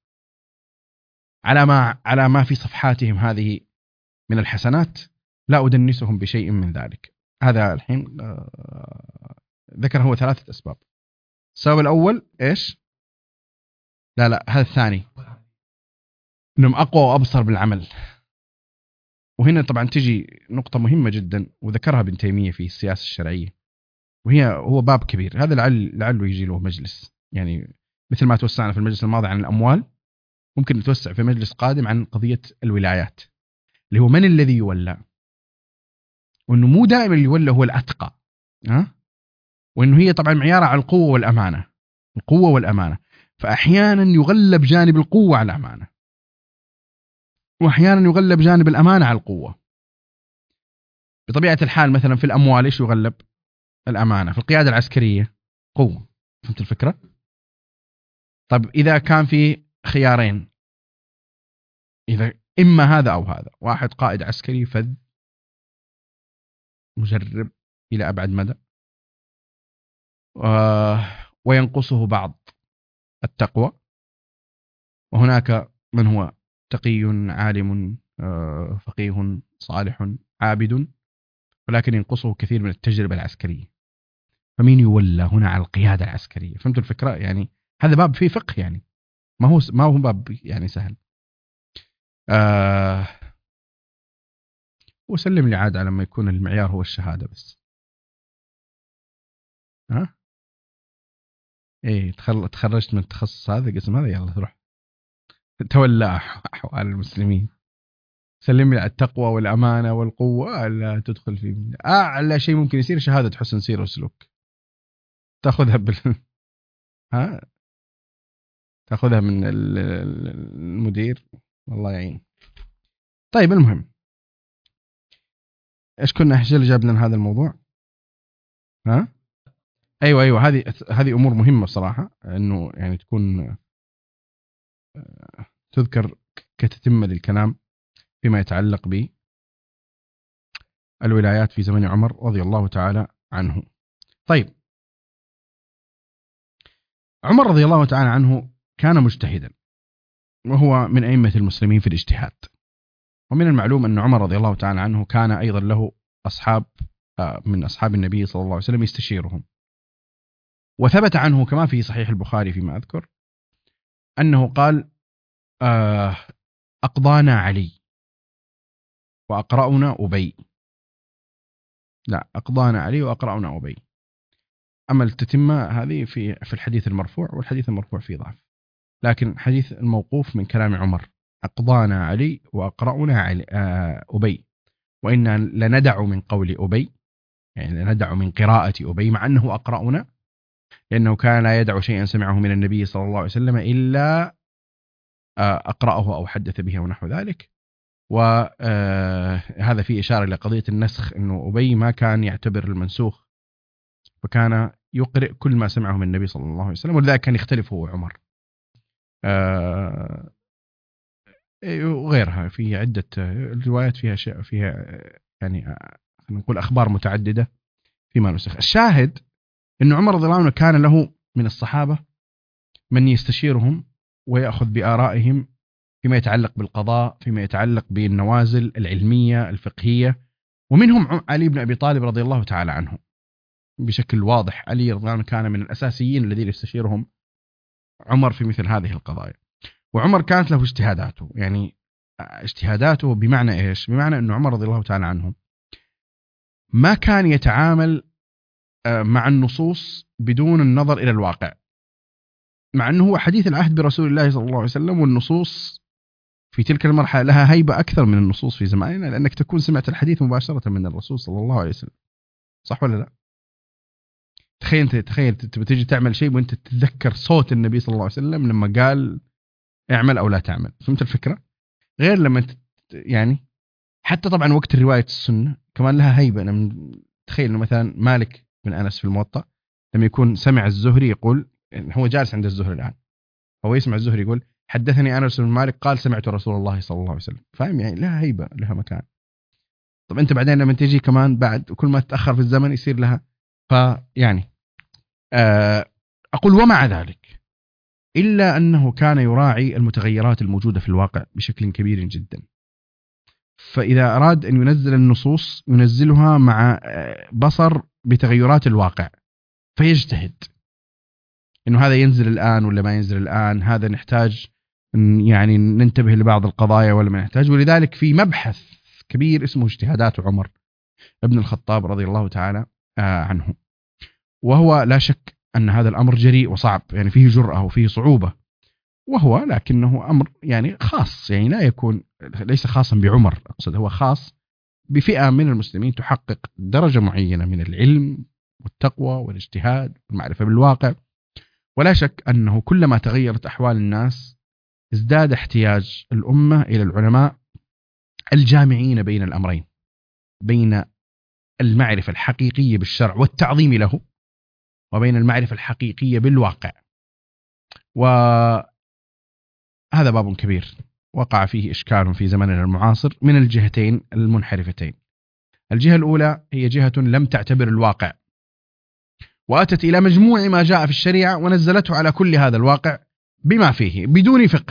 على ما في صفحاتهم هذه من الحسنات، لا أدنسهم بشيء من ذلك. هذا الحين ذكر هو 3 أسباب. السبب الأول إيش؟ لا هذا الثاني، إنهم أقوى وأبصر بالعمل. وهنا طبعا تجي نقطة مهمة جدا وذكرها ابن تيمية في السياسة الشرعية، هو باب كبير. هذا لعله يجي له مجلس، يعني مثل ما توسعنا في المجلس الماضي عن الأموال، ممكن نتوسع في مجلس قادم عن قضية الولايات، اللي هو من الذي يولى، وأنه مو دائما اللي يولى هو الأتقى، وأنه هي طبعا معيارة على القوة والأمانة. فأحيانا يغلب جانب القوة على الأمانة، وأحيانا يغلب جانب الأمانة على القوة. بطبيعة الحال مثلا في الأموال إيش يغلب؟ الأمانة. في القيادة العسكرية قوة. فهمت الفكرة؟ طب إذا كان في خيارين، إذا إما هذا أو هذا، واحد قائد عسكري فذ مجرب إلى أبعد مدى، وينقصه بعض التقوى، وهناك من هو تقي عالم فقيه صالح عابد، ولكن ينقصه كثير من التجربة العسكرية، فمين يولى هنا على القيادة العسكرية؟ فهمتوا الفكرة؟ يعني هذا باب فيه فقه، يعني ما هو باب يعني سهل. وسلم لي عاد على ما يكون المعيار هو الشهادة بس. ايه تخرجت من التخصص هذا، قسم هذا، يلا تروح تولى أحوال المسلمين. سلم لي على التقوى والأمانة والقوة، لا تدخل في أعلى شيء ممكن يصير شهادة حسن سير وسلوك، تأخذها تأخذها من المدير، والله يعين. طيب المهم، ايش كنا ايش اللي جاب لنا هذا الموضوع؟ ايوه هذه امور مهمه صراحه، انه يعني تكون تذكر كتتمه للكلام فيما يتعلق بالولايات في زمن عمر رضي الله تعالى عنه. طيب، عمر رضي الله تعالى عنه كان مجتهدا، وهو من أئمة المسلمين في الاجتهاد. ومن المعلوم أن عمر رضي الله تعالى عنه كان أيضا له أصحاب من أصحاب النبي صلى الله عليه وسلم يستشيرهم. وثبت عنه كما في صحيح البخاري فيما أذكر أنه قال: أقضانا علي وأقرأنا أبي. لا، أقضانا علي وأقرأنا أبي. أما التتمة هذه في الحديث المرفوع، والحديث المرفوع فيه ضعف، لكن حديث الموقوف من كلام عمر: أقضانا علي وأقرأنا أبي، وإنا لندع من قول أبي، يعني لندع من قراءة أبي، مع أنه أقرأنا، لأنه كان لا يدع شيئا سمعه من النبي صلى الله عليه وسلم إلا أقرأه أو حدث به ونحو ذلك. وهذا فيه إشارة إلى قضية النسخ، أنه أبي ما كان يعتبر المنسوخ وكان يقرئ كل ما سمعه من النبي صلى الله عليه وسلم، ولذلك كان يختلف هو وعمر. وغيرها في عدة الروايات فيها شيء، فيها يعني نقول أخبار متعددة فيما نسخ. الشاهد أن عمر رضي الله عنه كان له من الصحابة من يستشيرهم ويأخذ بآرائهم فيما يتعلق بالقضاء، فيما يتعلق بالنوازل العلمية الفقهية، ومنهم علي بن أبي طالب رضي الله تعالى عنه بشكل واضح. علي رضي الله عنه كان من الأساسيين الذين يستشيرهم عمر في مثل هذه القضايا. وعمر كانت له اجتهاداته، يعني اجتهاداته بمعنى إيش؟ بمعنى أنه عمر رضي الله تعالى عنه ما كان يتعامل مع النصوص بدون النظر إلى الواقع، مع أنه هو حديث العهد برسول الله صلى الله عليه وسلم، والنصوص في تلك المرحلة لها هيبة أكثر من النصوص في زماننا، لأنك تكون سمعت الحديث مباشرة من الرسول صلى الله عليه وسلم. صح ولا لا؟ تخيل تجي تعمل شيء وانت تتذكر صوت النبي صلى الله عليه وسلم لما قال اعمل أو لا تعمل. فهمت الفكرة؟ غير لما يعني حتى طبعا وقت الرواية السنة كمان لها هيبة. أنا تخيل إنه مثلا مالك بن أنس في الموطأ لما يكون سمع الزهري يقول، هو جالس عند الزهري الآن، هو يسمع الزهري يقول حدثني أنس بن مالك قال سمعت رسول الله صلى الله عليه وسلم. فاهم؟ يعني لها هيبة، لها مكان. طب أنت بعدين لما تيجي كمان بعد كل ما تتأخر في الزمن يصير لها. فيعني أقول ومع ذلك إلا أنه كان يراعي المتغيرات الموجودة في الواقع بشكل كبير جدا. فإذا أراد أن ينزل النصوص ينزلها مع بصر بتغيرات الواقع، فيجتهد إنه هذا ينزل الآن ولا ما ينزل الآن، هذا نحتاج يعني ننتبه لبعض القضايا ولا ما نحتاج. ولذلك في مبحث كبير اسمه اجتهادات عمر ابن الخطاب رضي الله تعالى عنه، وهو لا شك أن هذا الأمر جريء وصعب، يعني فيه جرأة وفيه صعوبة، وهو لكنه أمر يعني خاص، يعني لا يكون ليس خاصا بعمر، أقصد هو خاص بفئة من المسلمين تحقق درجة معينة من العلم والتقوى والاجتهاد والمعرفة بالواقع. ولا شك أنه كلما تغيرت أحوال الناس ازداد احتياج الأمة إلى العلماء الجامعين بين الأمرين، بين المعرفة الحقيقية بالشرع والتعظيم له، وبين المعرفة الحقيقية بالواقع. وهذا باب كبير وقع فيه إشكال في زمننا المعاصر من الجهتين المنحرفتين. الجهة الأولى هي جهة لم تعتبر الواقع، وأتت إلى مجموع ما جاء في الشريعة ونزلته على كل هذا الواقع بما فيه بدون فقه.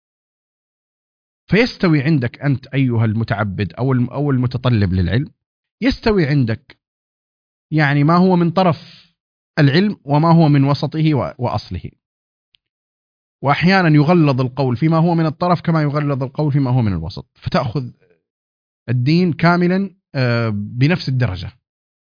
فيستوي عندك أنت أيها المتعبد أو المتطلب للعلم، يستوي عندك يعني ما هو من طرف العلم وما هو من وسطه وأصله. وأحيانا يغلظ القول فيما هو من الطرف كما يغلظ القول فيما هو من الوسط، فتأخذ الدين كاملا بنفس الدرجة.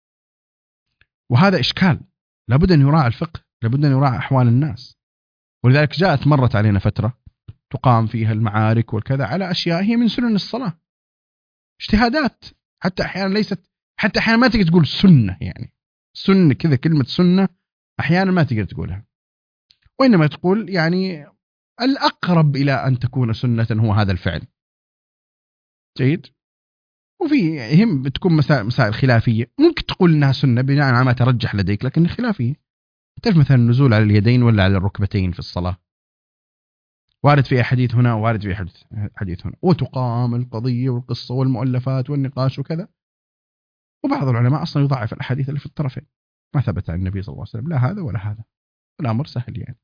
وهذا إشكال، لابد أن يراعى الفقه، لابد أن يراعى أحوال الناس. ولذلك مرت علينا فترة تقام فيها المعارك والكذا على أشياء هي من سنن الصلاة، اجتهادات، حتى أحيانا ليست، حتى أحيانا ما تقدر تقول سنة، يعني سنة كذا، كلمة سنة أحيانا ما تقدر تقولها، وإنما تقول يعني الأقرب إلى أن تكون سنة هو هذا الفعل. جيد. وفي هم بتكون مسائل خلافية ممكن تقول إنها سنة بناء على ما ترجح لديك، لكن خلافية. تعرف مثلا النزول على اليدين ولا على الركبتين في الصلاة، وارد في حديث هنا وارد في حديث هنا، وتقام القضية والقصة والمؤلفات والنقاش وكذا. وبعض العلماء أصلا يضعف الأحاديث اللي في الطرفين، ما ثبت عن النبي صلى الله عليه وسلم لا هذا ولا هذا، الأمر سهل يعني.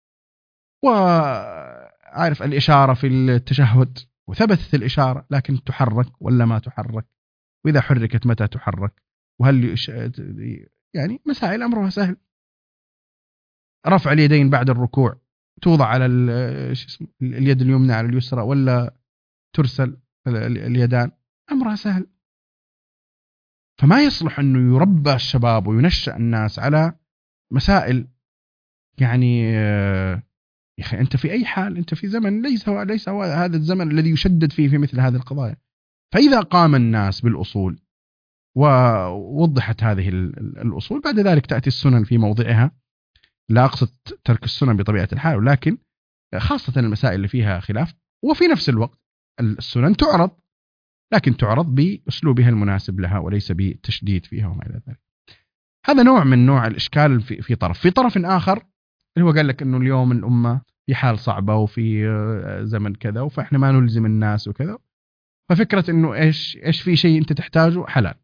وعارف الإشارة في التشهد، وثبتت الإشارة لكن تحرك ولا ما تحرك، وإذا حركت متى تحرك، وهل يعني مسائل أمرها سهل. رفع اليدين بعد الركوع توضع على اليد اليمنى على اليسرى ولا ترسل اليدان، أمرها سهل. فما يصلح أنه يربى الشباب وينشأ الناس على مسائل يعني يا أخي أنت في أي حال، أنت في زمن ليس هو هذا الزمن الذي يشدد فيه في مثل هذه القضايا. فإذا قام الناس بالأصول ووضحت هذه الأصول، بعد ذلك تأتي السنن في موضعها. لا أقصد ترك السنن بطبيعة الحال، ولكن خاصة المسائل اللي فيها خلاف. وفي نفس الوقت السنن تعرض، لكن تعرض بأسلوبها المناسب لها وليس بالتشديد فيها وما إلى ذلك. هذا نوع من نوع الإشكال في طرف. في طرف آخر اللي هو قال لك إنه اليوم الأمة في حال صعبة وفي زمن كذا، فإحنا ما نلزم الناس وكذا. ففكرة إنه إيش في شيء أنت تحتاجه حلال،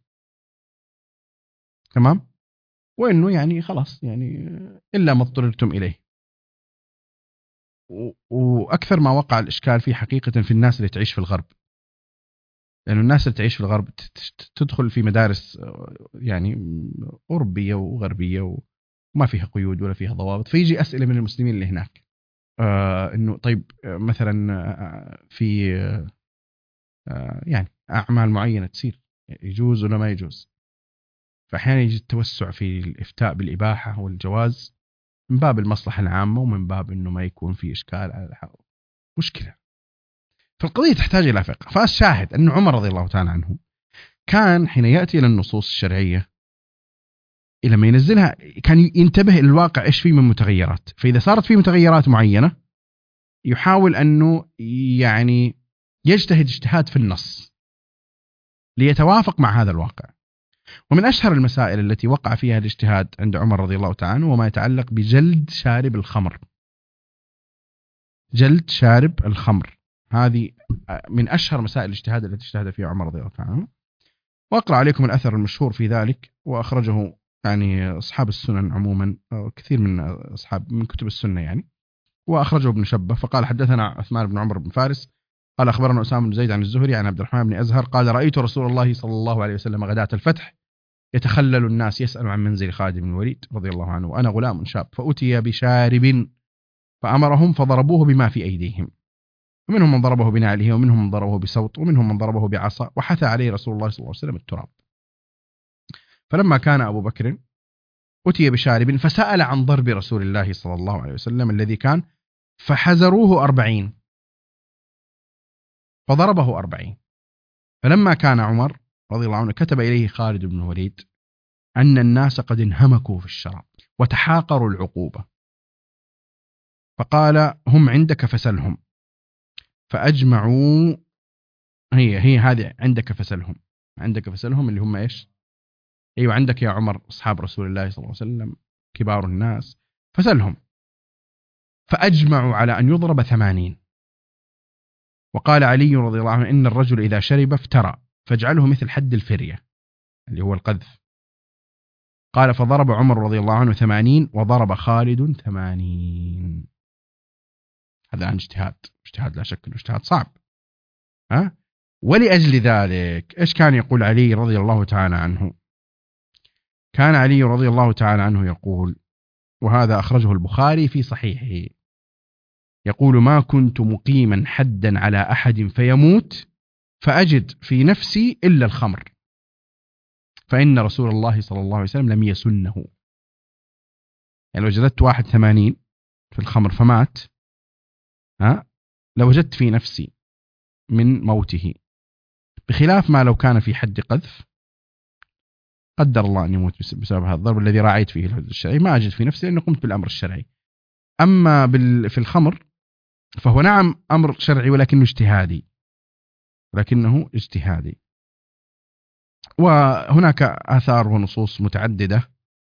تمام، وإنه يعني خلاص يعني إلا ما اضطررتم إليه. وأكثر ما وقع الإشكال فيه حقيقة في الناس اللي تعيش في الغرب، لأنه الناس اللي تعيش في الغرب تدخل في مدارس يعني أوروبية وغربية وما فيها قيود ولا فيها ضوابط، فيجي أسئلة من المسلمين اللي هناك إنه طيب مثلا في يعني أعمال معينة تصير يجوز ولا ما يجوز. فأحيانا يجي التوسع في الإفتاء بالإباحة والجواز من باب المصلحة العامة ومن باب إنه ما يكون في إشكال على الحق. مشكلة. فالقضية تحتاج إلى فقه. فالشاهد أن عمر رضي الله تعالى عنه كان حين يأتي إلى النصوص الشرعية إلى ما ينزلها كان ينتبه إلى الواقع إيش فيه من متغيرات. فإذا صارت فيه متغيرات معينة يحاول أنه يعني يجتهد اجتهاد في النص ليتوافق مع هذا الواقع. ومن أشهر المسائل التي وقع فيها الاجتهاد عند عمر رضي الله تعالى عنه وما يتعلق بجلد شارب الخمر. جلد شارب الخمر هذه من أشهر مسائل الاجتهاد التي اجتهد فيها عمر رضي الله تعالى عنه. وأقرأ عليكم الأثر المشهور في ذلك، وأخرجه يعني أصحاب السنن عموما، كثير من أصحاب من كتب السنة يعني، وأخرجه ابن شبة. فقال حدثنا عثمان بن عمر بن فارس قال أخبرنا أسامة بن زيد عن الزهري عن عبد الرحمن بن أزهر قال رأيت رسول الله صلى الله عليه وسلم غداة الفتح يتخلل الناس يسأل عن منزل خالد بن الوليد رضي الله عنه وأنا غلام شاب، فأتي بشارب فأمرهم فضربوه بما في أيديهم، ومنهم من ضربه بنعله ومنهم من ضربه بصوت ومنهم من ضربه بعصا، وحثى عليه رسول الله صلى الله عليه وسلم التراب. فلما كان أبو بكر أتي بشارب فسأل عن ضرب رسول الله صلى الله عليه وسلم الذي كان، فحزروه 40 فضربه 40. فلما كان عمر رضي الله عنه كتب إليه خالد بن الوليد أن الناس قد انهمكوا في الشراب وتحاقروا العقوبة، فقال هم عندك فسلهم، فأجمعوا هي هذه عندك فسلهم، عندك فسلهم اللي هم إيش؟ أيوة عندك يا عمر أصحاب رسول الله صلى الله عليه وسلم كبار الناس فسلهم. فأجمعوا على أن يضرب 80. وقال علي رضي الله عنه إن الرجل إذا شرب افترى فاجعله مثل حد الفرية اللي هو القذف. قال فضرب عمر رضي الله عنه 80 وضرب خالد 80. هذا عن اجتهاد لا شك انه اجتهاد صعب. ولأجل ذلك ايش كان يقول علي رضي الله تعالى عنه؟ كان علي رضي الله تعالى عنه يقول، وهذا أخرجه البخاري في صحيحه، يقول ما كنت مقيما حدا على أحد فيموت فأجد في نفسي إلا الخمر، فإن رسول الله صلى الله عليه وسلم لم يسنه. يعني لو وجدت واحد 80 في الخمر فمات، لو وجدت في نفسي من موته، بخلاف ما لو كان في حد قذف قدر الله أن يموت بسبب هذا الضرب الذي راعيت فيه الحدود الشرعي، ما أجد في نفسي لأنه قمت بالأمر الشرعي. أما في الخمر فهو نعم أمر شرعي ولكنه اجتهادي. وهناك آثار ونصوص متعددة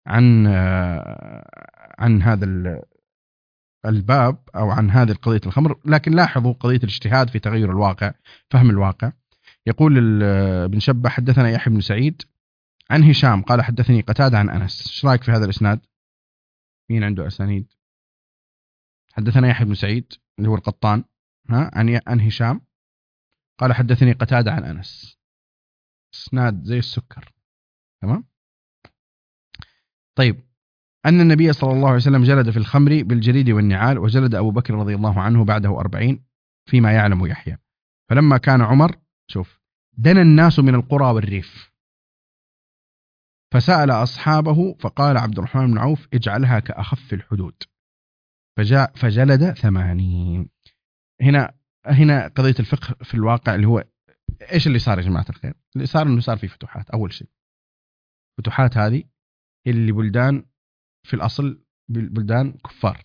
عن هذا الباب أو عن هذه قضية الخمر، لكن لاحظوا قضية الاجتهاد في تغير الواقع، فهم الواقع. يقول ابن شبة حدثنا يحيى بن سعيد عن هشام قال حدثني قتادة عن أنس. ايش رايك في هذا الإسناد؟ مين عنده أسانيد؟ حدثنا يحيى بن سعيد اللي هو القطان عن هشام قال حدثني قتادة عن أنس. إسناد زي السكر، تمام. طيب، أن النبي صلى الله عليه وسلم جلد في الخمر بالجريد والنعال، وجلد أبو بكر رضي الله عنه بعده 40 فيما يعلم يحيى. فلما كان عمر دنا الناس من القرى والريف فسأل أصحابه فقال عبد الرحمن بن عوف اجعلها كأخف الحدود، فجلد 80. هنا قضية الفقه في الواقع اللي هو إيش اللي صار يا جماعة الخير؟ اللي صار إنه صار في فتوحات. أول شيء فتوحات هذه اللي بلدان في الأصل بلدان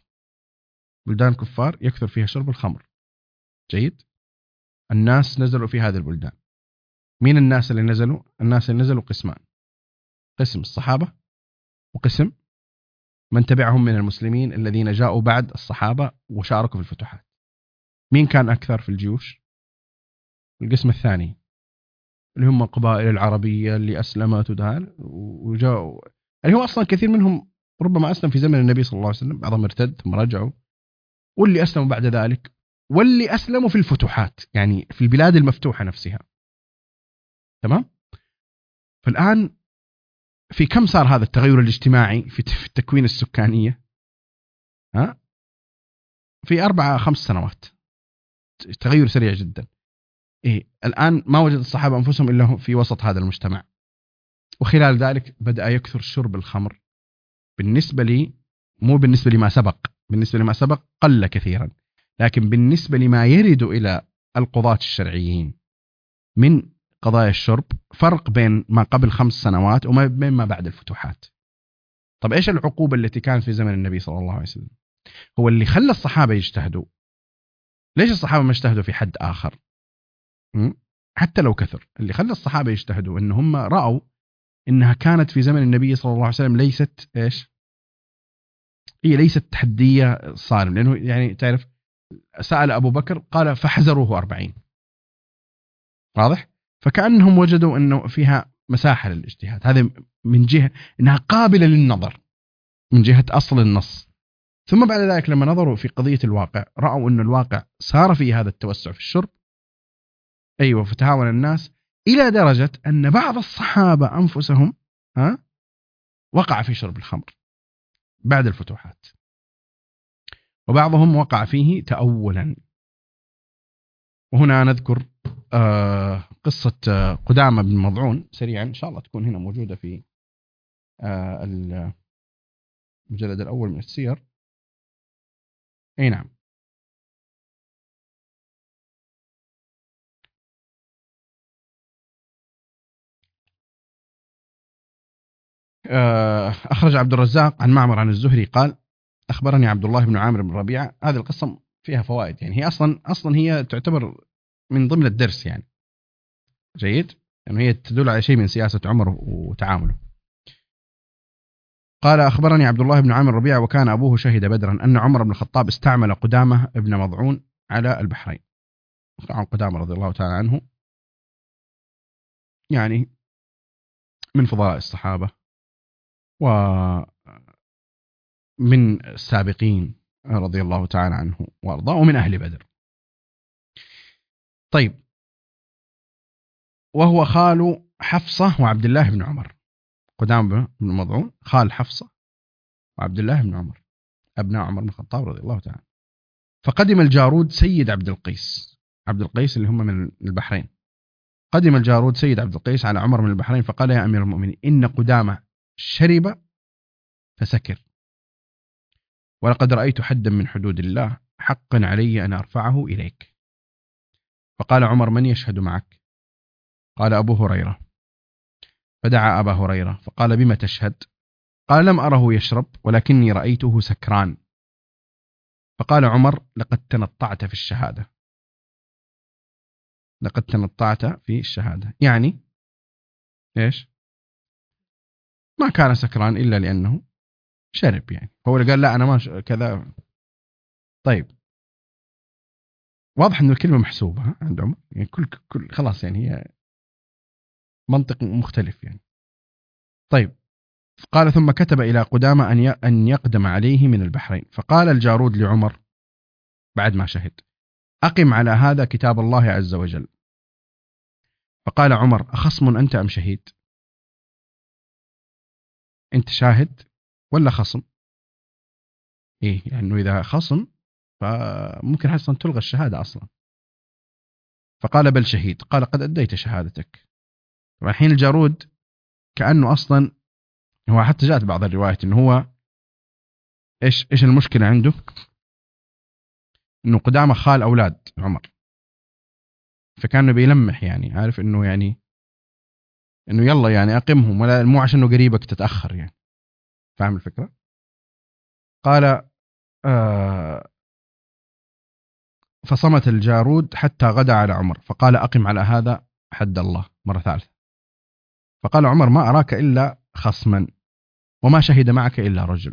كفار يكثر فيها شرب الخمر. جيد. الناس نزلوا في هذه البلدان. مين الناس اللي نزلوا؟ الناس اللي نزلوا قسمان: قسم الصحابة وقسم من تبعهم من المسلمين الذين جاءوا بعد الصحابة وشاركوا في الفتوحات. مين كان أكثر في الجيوش؟ القسم الثاني اللي هم القبائل العربية اللي أسلمت وجاءوا، يعني هو أصلا كثير منهم ربما أسلم في زمن النبي صلى الله عليه وسلم، بعضهم ارتد ثم رجعوا، واللي أسلموا بعد ذلك، واللي أسلموا في الفتوحات يعني في البلاد المفتوحة نفسها. تمام؟ فالآن في كم صار هذا التغير الاجتماعي في التكوين السكانية؟ في 4-5 سنوات، تغير سريع جدا. الآن ما وجد الصحابة أنفسهم إلا هم في وسط هذا المجتمع، وخلال ذلك بدأ يكثر شرب الخمر. بالنسبة لي، مو بالنسبة لما سبق، بالنسبة لما سبق قل كثيرا، لكن بالنسبة لما يرد إلى القضاة الشرعيين من قضايا الشرب فرق بين ما قبل 5 سنوات وما بين ما بعد الفتوحات. طب إيش العقوبة التي كانت في زمن النبي صلى الله عليه وسلم؟ هو اللي خلى الصحابة يجتهدوا. ليش الصحابة ما اجتهدوا في حد آخر؟ حتى لو كثر، اللي خلى الصحابة يجتهدوا إن هم رأوا إنها كانت في زمن النبي صلى الله عليه وسلم ليست إيش؟ هي ليست تحدية صارم، لأنه يعني تعرف سأل أبو بكر قال فحذروه 40. واضح؟ فكأنهم وجدوا أنه فيها مساحة للاجتهاد، هذا من جهة أنها قابلة للنظر من جهة أصل النص. ثم بعد ذلك لما نظروا في قضية الواقع رأوا أن الواقع صار فيه هذا التوسع في الشرب. أيوة، فتهاون الناس إلى درجة أن بعض الصحابة أنفسهم وقع في شرب الخمر بعد الفتوحات، وبعضهم وقع فيه تأولا. وهنا نذكر قصة قدامة بن مضعون سريعا، إن شاء الله تكون هنا موجودة في المجلد الأول من السير. أي نعم. أخرج عبد الرزاق عن معمر عن الزهري قال أخبرني عبد الله بن عامر بن ربيعة. هذه القصة فيها فوائد، يعني هي أصلا هي تعتبر من ضمن الدرس يعني جيد، لأنه هي تدل على شيء من سياسة عمر وتعامله. قال أخبرني عبد الله بن عامر ربيعة وكان أبوه شهد بدرا أن عمر بن الخطاب استعمل قدامة ابن مضعون على البحرين. عن قدامة رضي الله تعالى عنه يعني من فضلاء الصحابة ومن السابقين رضي الله تعالى عنه وأرضاه ومن أهل بدر. طيب، وهو خال حفصة وعبد الله بن عمر. قدامة بن مضعون خال حفصة وعبد الله بن عمر أبناء عمر بن الخطاب رضي الله تعالى. فقدم الجارود سيد عبد القيس اللي هم من البحرين. قدم الجارود سيد عبد القيس على عمر من البحرين فقال يا أمير المؤمنين إن قدامة شرب فسكر، ولقد رأيت حدا من حدود الله حقا علي أن أرفعه إليك. فقال عمر من يشهد معك؟ قال أبو هريرة. فدعا أبا هريرة فقال بما تشهد؟ قال لم أره يشرب ولكني رأيته سكران. فقال عمر لقد تنطعت في الشهادة. لقد تنطعت في الشهادة يعني إيش؟ ما كان سكران إلا لأنه شرب، يعني هو اللي قال لا أنا ما كذا. طيب، واضح أنه الكلمة محسوبة عند عمر، يعني كل خلاص، يعني هي منطق مختلف يعني. طيب، قال ثم كتب إلى قدامة أن يقدم عليه من البحرين. فقال الجارود لعمر بعد ما شهد أقم على هذا كتاب الله عز وجل. فقال عمر أخصم أنت أم شهيد؟ أنت شاهد ولا خصم؟ إيه، لأنه يعني إذا خصم فممكن أصلا تلغى الشهادة أصلا. فقال بل شهيد. قال قد أديت شهادتك. والحين الجارود كأنه أصلا هو حتى جاءت بعض الروايات إنه هو إيش المشكلة عنده؟ إنه قدامه خال أولاد عمر، فكان بيلمح يعني عارف إنه يعني إنه يلا يعني أقمهم، ولا مو عشان إنه قريبك تتأخر يعني. فاهم الفكرة؟ قال فصمت الجارود حتى غدا على عمر فقال أقم على هذا حد الله مرة ثالثة. فقال عمر ما أراك إلا خصما وما شهد معك إلا رجل.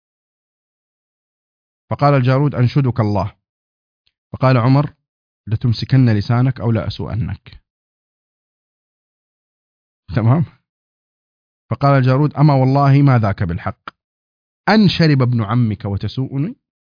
فقال الجارود أنشدك الله. فقال عمر لتمسكن لسانك أو لا أسوءنك. تمام. فقال الجارود أما والله ما ذاك بالحق، أن شرب ابن عمك وتسوءني.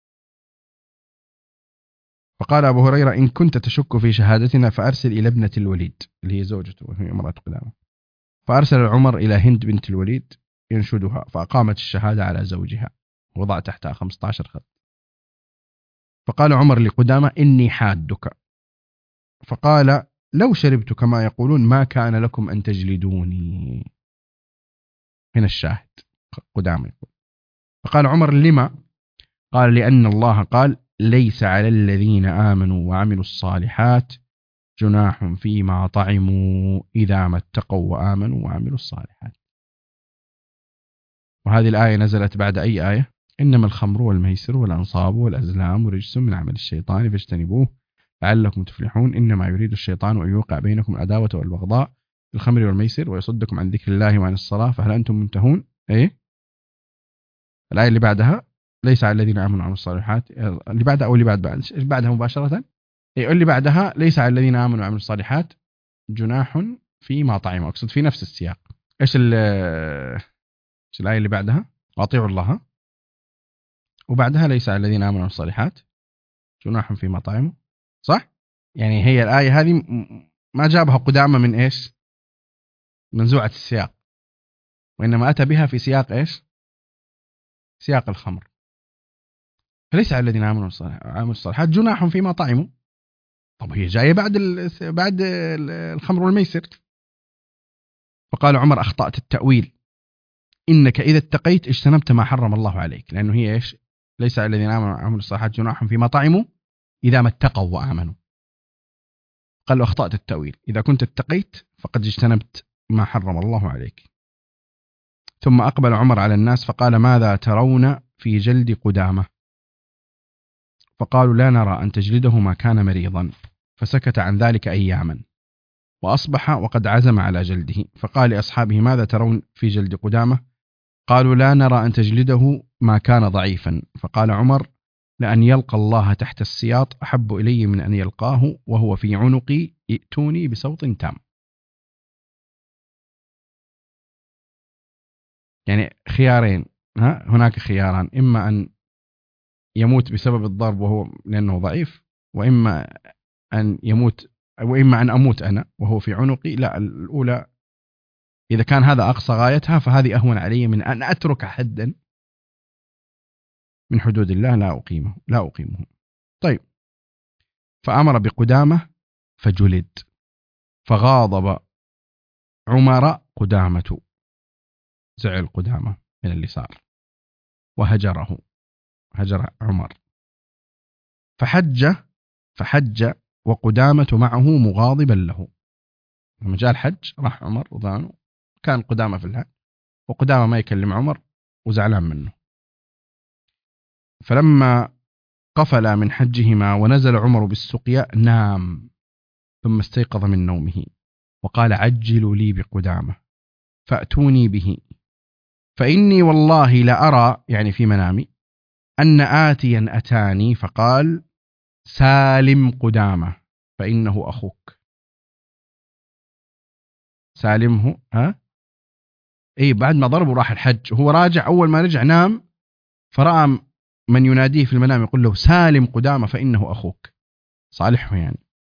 فقال أبو هريرة إن كنت تشك في شهادتنا فأرسل إلى ابنة الوليد اللي هي زوجته وهي امرأة قدامة. فأرسل عمر إلى هند بنت الوليد ينشدها، فأقامت الشهادة على زوجها وضع تحتها 15 خط. فقال عمر لقدامة إني حادك. فقال لو شربت كما يقولون ما كان لكم أن تجلدوني. هنا الشاهد، قدامة يقول. فقال عمر لما؟ قال لأن الله قال ليس على الذين آمنوا وعملوا الصالحات جناح فيما طعموا إذا ما اتقوا وآمنوا وعملوا الصالحات. وهذه الآية نزلت بعد أي آية؟ إنما الخمر والميسر والأنصاب والأزلام رجس من عمل الشيطان فاجتنبوه لعلكم تفلحون إنما يريد الشيطان أن يوقع بينكم العداوة والبغضاء في الخمر والميسر ويصدكم عن ذكر الله وعن الصلاة فهل أنتم منتهون؟ إيه؟ الآية اللي بعدها ليس على الذين آمنوا وعملوا الصالحات، اللي بعدها أو اللي بعدها مباشرة، إيه اللي بعدها ليس على الذين آمنوا وعملوا الصالحات جناح فيما طعموا. أقصد في نفس السياق. إيش الآية اللي بعدها؟ أطيعوا الله، وبعدها ليس على الذين آمنوا وعملوا الصالحات جناح فيما طعموا. صح؟ يعني هي الآية هذه ما جابها قدامة من إيش؟ منزوعة السياق، وإنما أتى بها في سياق إيش؟ سياق الخمر. فليس على الذين آمنوا وعملوا الصالحات جناح فيما طعموا. طب هي جاية بعد الخمر والميسر. فقال عمر أخطأت التأويل، إنك إذا اتقيت اجتنبت ما حرم الله عليك، لأنه هي إيش؟ ليس على الذين آمنوا وعملوا الصالحات جناح فيما طعموا إذا ما اتقوا وآمنوا. قال له أخطأت التأويل، إذا كنت اتقيت فقد اجتنبت ما حرم الله عليك. ثم أقبل عمر على الناس فقال ماذا ترون في جلد قدامة؟ فقالوا لا نرى أن تجلده ما كان مريضا. فسكت عن ذلك أياما وأصبح وقد عزم على جلده. فقال لأصحابه ماذا ترون في جلد قدامة؟ قالوا لا نرى أن تجلده ما كان ضعيفا. فقال عمر لأن يلقى الله تحت السياط أحب إلي من أن يلقاه وهو في عنقي ائتوني بصوت تام. يعني خيارين، هناك خياران، إما أن يموت بسبب الضرب وهو لأنه ضعيف، وإما أن يموت، وإما أن أموت أنا وهو في عنقي. لا، الأولى إذا كان هذا أقصى غايتها فهذه أهون علي من أن أترك حدا من حدود الله لا أقيمه. طيب، فأمر بقدامة فجلد. فغاضب عمر قدامة، زعل قدامة من اللي صار هجر عمر. فحج وقدامة معه مغاضبا له. لما جاء الحج راح عمر وضانه، كان قدامة في الحج وقدامة ما يكلم عمر وزعلان منه. فلما قفل من حجهما ونزل عمر بالسقيا نام، ثم استيقظ من نومه وقال عجلوا لي بقدامة فأتوني به فإني والله لأرى، يعني في منامي، أن آتيا أتاني فقال سالم قدامة فإنه أخوك. سالمه، بعد ما ضربه راح الحج، هو راجع، أول ما رجع نام فرأى من يناديه في المنام يقول له سالم قدامة فإنه أخوك، صالحه يعني.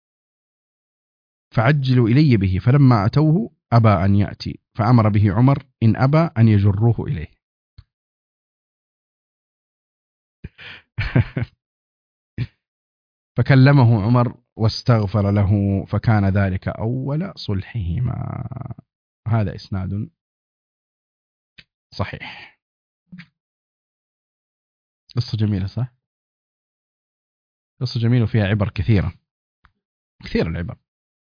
فعجلوا إلي به، فلما أتوه أبى أن يأتي، فأمر به عمر إن أبى أن يجروه إليه. فكلمه عمر واستغفر له، فكان ذلك أول صلحهما. هذا إسناد صحيح. قصة جميلة، صح؟ قصة جميلة وفيها عبر كثيرة العبر.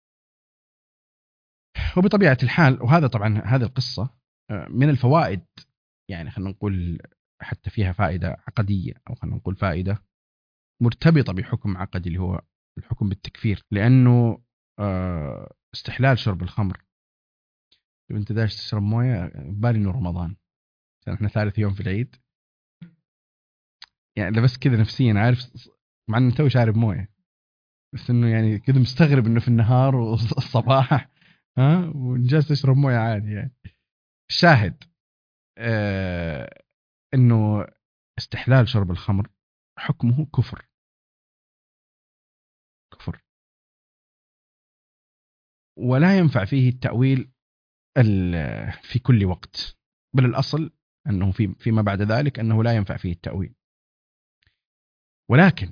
وبطبيعة الحال، وهذا طبعا هذه القصة من الفوائد، يعني خلينا نقول حتى فيها فائدة عقدية، أو خلينا نقول فائدة مرتبطة بحكم عقدي اللي هو الحكم بالتكفير. لأنه استحلال شرب الخمر، أنت داش تشرب موية بالي إنه رمضان، احنا ثالث يوم في العيد، يعني بس كذا نفسيا عارف، مع انه توي شارب مويه، بس انه يعني كذا مستغرب انه في النهار والصباح وجالس تشرب مويه عادي يعني. الشاهد انه استحلال شرب الخمر حكمه كفر. كفر، ولا ينفع فيه التأويل في كل وقت، بل الأصل أنه فيما بعد ذلك أنه لا ينفع فيه التأويل. ولكن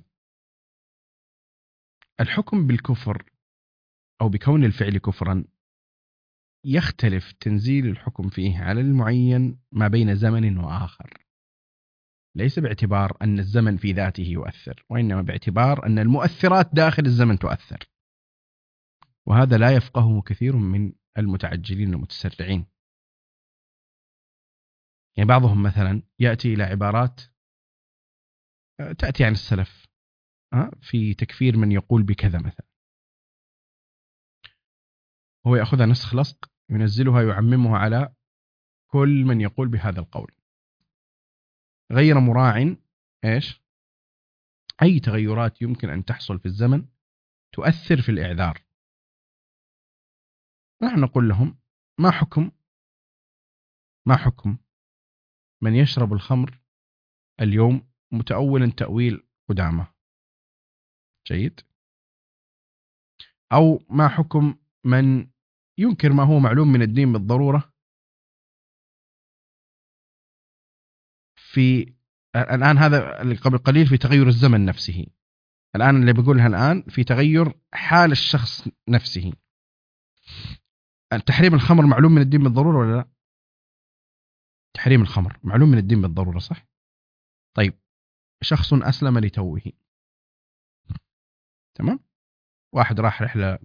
الحكم بالكفر أو بكون الفعل كفرا يختلف تنزيل الحكم فيه على المعين ما بين زمن وآخر، ليس باعتبار أن الزمن في ذاته يؤثر، وإنما باعتبار أن المؤثرات داخل الزمن تؤثر. وهذا لا يفقهه كثير من المتعجلين المتسرعين. يعني بعضهم مثلا يأتي إلى عبارات تأتي عن السلف في تكفير من يقول بكذا مثلا، هو يأخذها نسخ لصق ينزلها يعممها على كل من يقول بهذا القول، غير مراع إيش أي تغيرات يمكن أن تحصل في الزمن تؤثر في الإعذار. نحن نقول لهم ما حكم من يشرب الخمر اليوم متأولا تأويل قدامه؟ جيد. أو ما حكم من ينكر ما هو معلوم من الدين بالضرورة في الآن؟ هذا اللي قبل قليل في تغير الزمن نفسه، الآن اللي بقولها الآن في تغير حال الشخص نفسه. تحريم الخمر معلوم من الدين بالضرورة ولا لا؟ تحريم الخمر معلوم من الدين بالضرورة، صح؟ طيب، شخص أسلم لتوه، تمام؟ واحد راح رحلة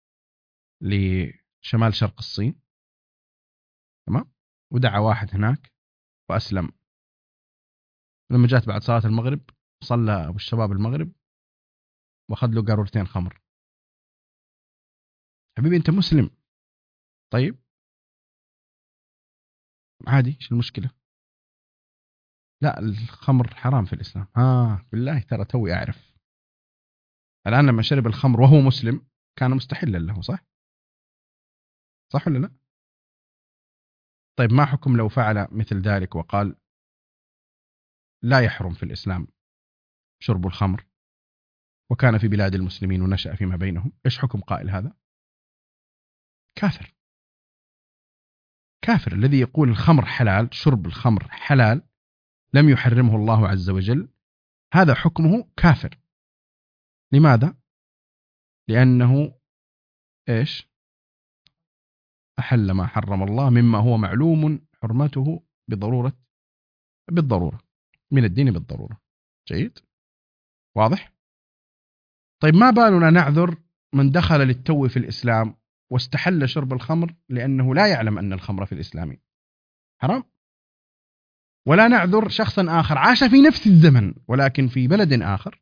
لشمال شرق الصين، تمام؟ ودعا واحد هناك وأسلم. لما جات بعد صلاة المغرب صلى أبو الشباب المغرب وأخذ له قارورتين خمر. حبيبي أنت مسلم، طيب عادي، إيش المشكلة؟ لا الخمر حرام في الإسلام. بالله ترى توي أعرف. الآن لما شرب الخمر وهو مسلم كان مستحلا له، صح؟ صح ولا لا؟ طيب ما حكم لو فعل مثل ذلك وقال لا يحرم في الإسلام شرب الخمر وكان في بلاد المسلمين ونشأ فيما بينهم؟ إيش حكم قائل هذا؟ كافر. كافر الذي يقول الخمر حلال، شرب الخمر حلال لم يحرمه الله عز وجل، هذا حكمه كافر. لماذا؟ لأنه إيش؟ أحل ما حرم الله مما هو معلوم حرمته بالضرورة من الدين بالضرورة. جيد؟ واضح؟ طيب ما بالنا نعذر من دخل للتو في الإسلام واستحل شرب الخمر لأنه لا يعلم أن الخمر في الإسلام حرام؟ ولا نعذر شخصا آخر عاش في نفس الزمن ولكن في بلد آخر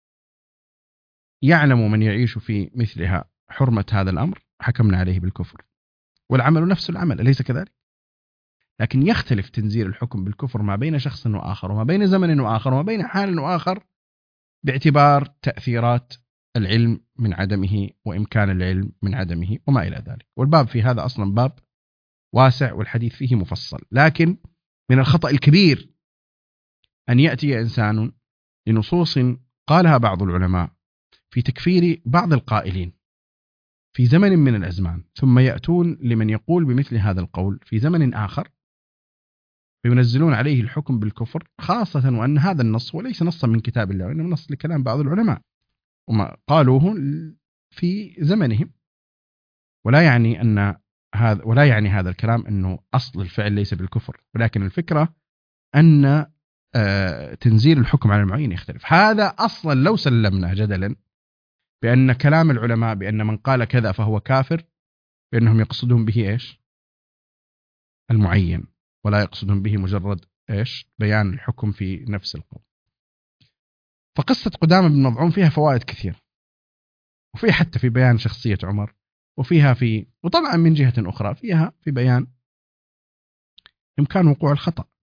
يعلم من يعيش في مثلها حرمة هذا الأمر، حكمنا عليه بالكفر، والعمل نفس العمل، أليس كذلك؟ لكن يختلف تنزيل الحكم بالكفر ما بين شخص وآخر وما بين زمن وآخر وما بين حال وآخر باعتبار تأثيرات العلم من عدمه وإمكان العلم من عدمه وما إلى ذلك. والباب في هذا أصلا باب واسع والحديث فيه مفصل. لكن من الخطأ الكبير أن يأتي إنسان لنصوص قالها بعض العلماء في تكفير بعض القائلين في زمن من الأزمان، ثم يأتون لمن يقول بمثل هذا القول في زمن آخر فينزلون عليه الحكم بالكفر، خاصة وأن هذا النص وليس نصا من كتاب الله وإنما نص لكلام بعض العلماء وما قالوه في زمنهم. ولا يعني هذا الكلام أنه أصل الفعل ليس بالكفر، ولكن الفكرة أن تنزيل الحكم على المعين يختلف. هذا أصلا لو سلمنا جدلا بأن كلام العلماء بأن من قال كذا فهو كافر، بأنهم يقصدون به إيش؟ المعين، ولا يقصدون به مجرد إيش؟ بيان الحكم في نفس القول. فقصة قدامة بن مضعون فيها فوائد كثير، وفي حتى في بيان شخصية عمر، وفيها وطبعا من جهة أخرى فيها في بيان إمكان وقوع الخطأ.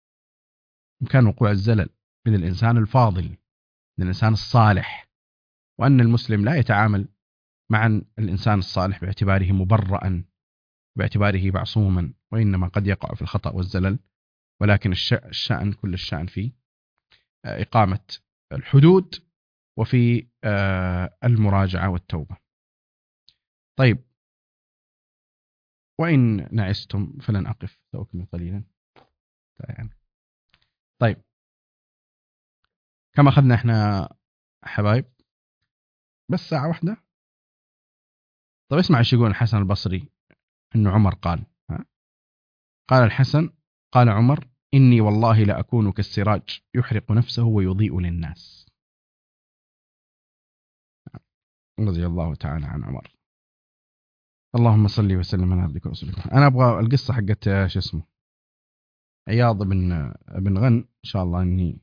إمكان وقوع الزلل من الإنسان الفاضل، من الإنسان الصالح، وأن المسلم لا يتعامل مع الإنسان الصالح باعتباره مبرأ، باعتباره معصوما، وإنما قد يقع في الخطأ والزلل. ولكن الشأن كل الشأن في إقامة الحدود وفي المراجعة والتوبة. طيب، وإن نعستم فلن أقف سأكمل قليلا. طيب، كم أخذنا إحنا حبايب؟ بس ساعة واحدة. طيب اسمع ايش يقول الحسن البصري إنه عمر قال. قال الحسن: قال عمر: إني والله لأكون كالسراج يحرق نفسه ويضيء للناس. رضي الله تعالى عن عمر. اللهم صل وسلم على عبدك ورسولك. أنا أبغى القصة حقت شو اسمه عياض بن غن، إن شاء الله إني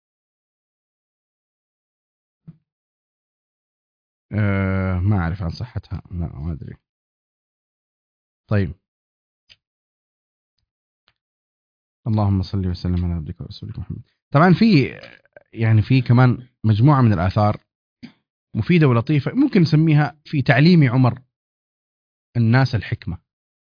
ما أعرف عن صحتها، لا ما أدري. طيب، اللهم صل وسلم على عبدك ورسولك محمد. طبعا في كمان مجموعة من الآثار مفيدة ولطيفة، ممكن نسميها في تعليم عمر الناس الحكمة.